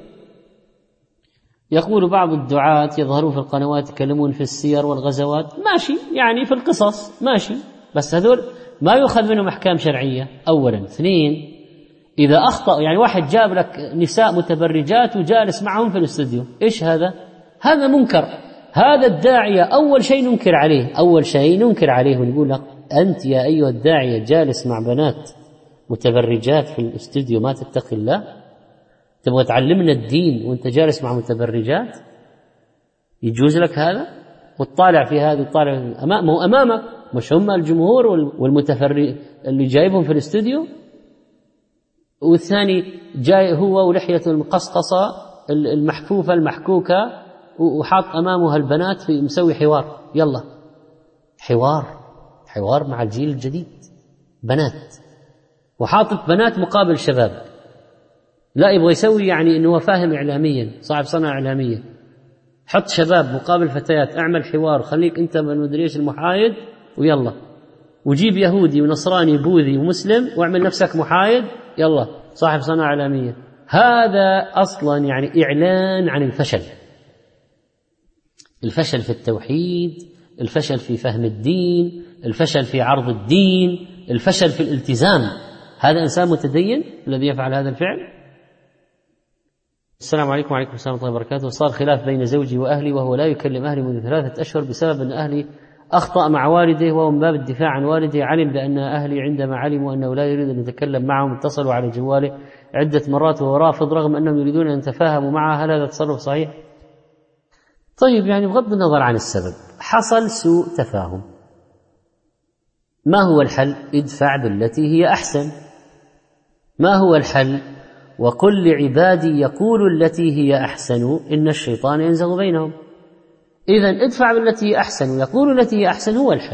يقول بعض الدعاة يظهرون في القنوات يتكلمون في السير والغزوات، ماشي يعني في القصص ماشي، بس هذول ما يؤخذ منهم أحكام شرعية أولا. اثنين، إذا أخطأ يعني واحد جاب لك نساء متبرجات وجالس معهم في الاستوديو، إيش هذا؟ هذا منكر. هذا الداعية أول شيء ننكر عليه ونقول لك أنت يا أيها الداعية جالس مع بنات متبرجات في الاستوديو، ما تتقي الله؟ تبغى تعلمنا الدين وانت جالس مع متبرجات؟ يجوز لك هذا؟ وتطالع في هذا وتطالع أمامك، مش هم الجمهور والمتفرج اللي جايبهم في الاستوديو؟ والثاني جاي هو ولحيته المقصقصة المحفوفة المحكوكة وحاط أمامها البنات في مسوي حوار، يلا حوار مع الجيل الجديد، بنات، وحاطط بنات مقابل شباب. لا يبغى يسوي يعني انه فاهم اعلاميا، صاحب صنعة اعلامية، حط شباب مقابل فتيات، اعمل حوار، خليك انت من مدري ايش المحايد ويلا، وجيب يهودي ونصراني بوذي ومسلم واعمل نفسك محايد، يلا صاحب صنعة اعلامية. هذا اصلا يعني اعلان عن الفشل في التوحيد، الفشل في فهم الدين، الفشل في عرض الدين، الفشل في الالتزام. هذا انسان متدين الذي يفعل هذا الفعل؟ السلام عليكم وعليكم السلام ورحمة الله وبركاته. صار خلاف بين زوجي وأهلي وهو لا يكلم أهلي منذ 3 أشهر بسبب أن أهلي أخطأ مع والده، وهو من باب الدفاع عن والده. علم بأن أهلي عندما علموا أنه لا يريد أن يتكلم معهم اتصلوا على جواله عدة مرات وهو رافض رغم أنهم يريدون أن يتفاهموا معه. هل هذا تصرف صحيح؟ طيب يعني بغض النظر عن السبب حصل سوء تفاهم، ما هو الحل؟ ادفع بالتي هي أحسن. ما هو الحل؟ وقل لعبادي يقول التي هي أحسن إن الشيطان ينزغ بينهم. إذن ادفع بالتي هي أحسن ويقول التي هي أحسن هو الحل.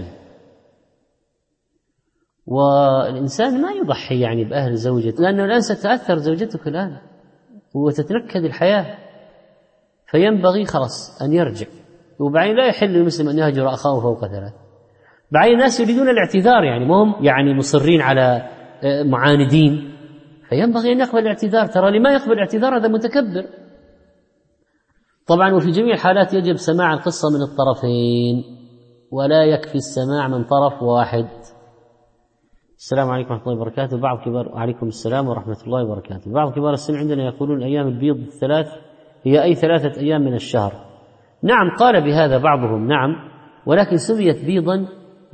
والإنسان ما يضحي يعني بأهل زوجته، لأنه الآن ستتأثر زوجتك الآن وتتنكد الحياة، فينبغي خلاص أن يرجع. وبعدين لا يحل للمسلم أن يهجر أخاه فوق 3. بعدين الناس يريدون الاعتذار، يعني ما هم يعني مصرين على معاندين، فينبغي أن يقبل الاعتذار. ترى لما يقبل الاعتذار هذا متكبر. طبعا وفي جميع الحالات يجب سماع القصة من الطرفين، ولا يكفي السماع من طرف واحد. السلام عليكم ورحمة الله وبركاته. وعليكم السلام ورحمة الله وبركاته. بعض كبار السن عندنا يقولون أيام البيض الثلاث هي أي 3 أيام من الشهر. نعم قال بهذا بعضهم، نعم، ولكن سميت بيضا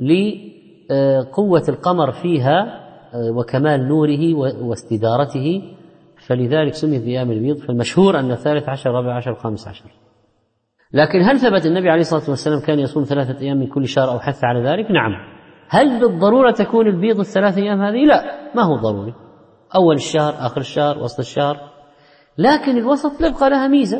لقوة القمر فيها وكمال نوره واستدارته، فلذلك سميت بأيام البيض. فالمشهور أن 13 14 15. لكن هل ثبت النبي عليه الصلاة والسلام كان يصوم 3 أيام من كل شهر أو حث على ذلك؟ نعم. هل بالضرورة تكون البيض ال3 أيام هذه؟ لا، ما هو ضروري، أول الشهر، آخر الشهر، وسط الشهر، لكن الوسط يبقى لها ميزة.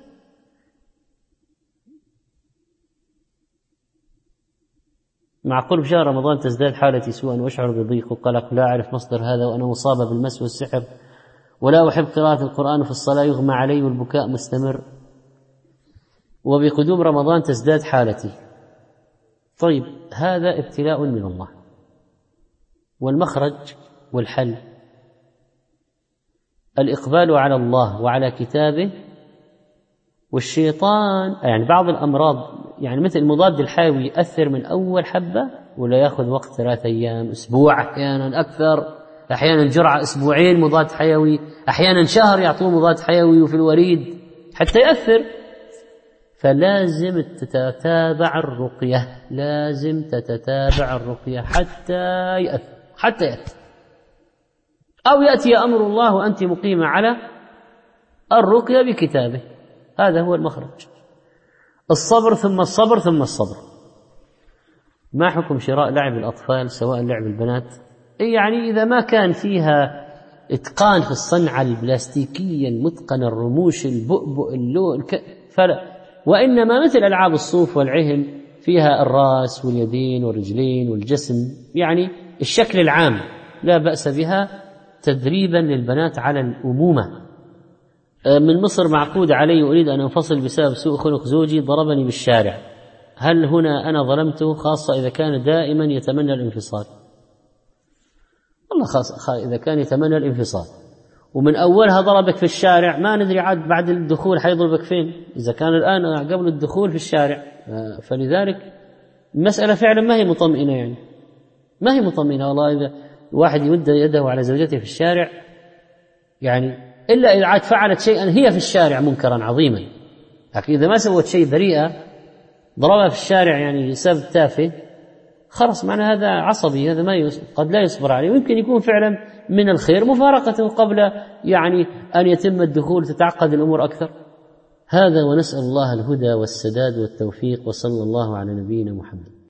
مع قرب شهر رمضان تزداد حالتي سوءا وأشعر بضيق وقلق، لا أعرف مصدر هذا وأنا مصابة بالمس والسحر، ولا أحب قراءة القرآن في الصلاة، يغمى علي والبكاء مستمر، وبقدوم رمضان تزداد حالتي. طيب هذا ابتلاء من الله، والمخرج والحل الإقبال على الله وعلى كتابه. والشيطان يعني بعض الأمراض يعني مثل المضاد الحيوي يأثر من أول حبة، ولا يأخذ وقت 3 أيام، أسبوع، أحيانا أكثر، أحيانا جرعة 2 مضاد حيوي، أحيانا شهر يعطوه مضاد حيوي وفي الوريد حتى يأثر. فلازم تتتابع الرقية، لازم تتتابع الرقية حتى يأثر، أو يأتي أمر الله وأنت مقيمة على الرقية بكتابه. هذا هو المخرج. الصبر ثم الصبر ثم الصبر. ما حكم شراء لعب الأطفال سواء لعب البنات؟ يعني إذا ما كان فيها إتقان في الصنعة البلاستيكية المتقنة، الرموش، البؤبؤ، اللون، فلا. وإنما مثل ألعاب الصوف والعهن فيها الرأس واليدين والرجلين والجسم، يعني الشكل العام، لا بأس بها تدريبا للبنات على الأمومة. من مصر معقود علي أريد أن أنفصل بسبب سوء خلق زوجي، ضربني بالشارع، هل هنا أنا ظلمته، خاصة إذا كان دائما يتمنى الانفصال؟ والله خاصة إذا كان يتمنى الانفصال ومن أولها ضربك في الشارع، ما ندري عاد بعد الدخول حيضربك فين، إذا كان الآن قبل الدخول في الشارع. فلذلك المسألة فعلا ما هي مطمئنة، يعني ما هي مطمئنة والله. إذا واحد يمد يده على زوجته في الشارع، يعني إلا إذا عاد فعلت شيئا هي في الشارع منكرا عظيما، لكن إذا ما سوت شيء بريئة ضربها في الشارع يعني سبب تافه، خلاص معنى هذا عصبي، هذا ما قد لا يصبر عليه، ويمكن يكون فعلا من الخير مفارقته قبل يعني أن يتم الدخول، تتعقد الأمور أكثر. هذا، ونسأل الله الهدى والسداد والتوفيق، وصلى الله على نبينا محمد.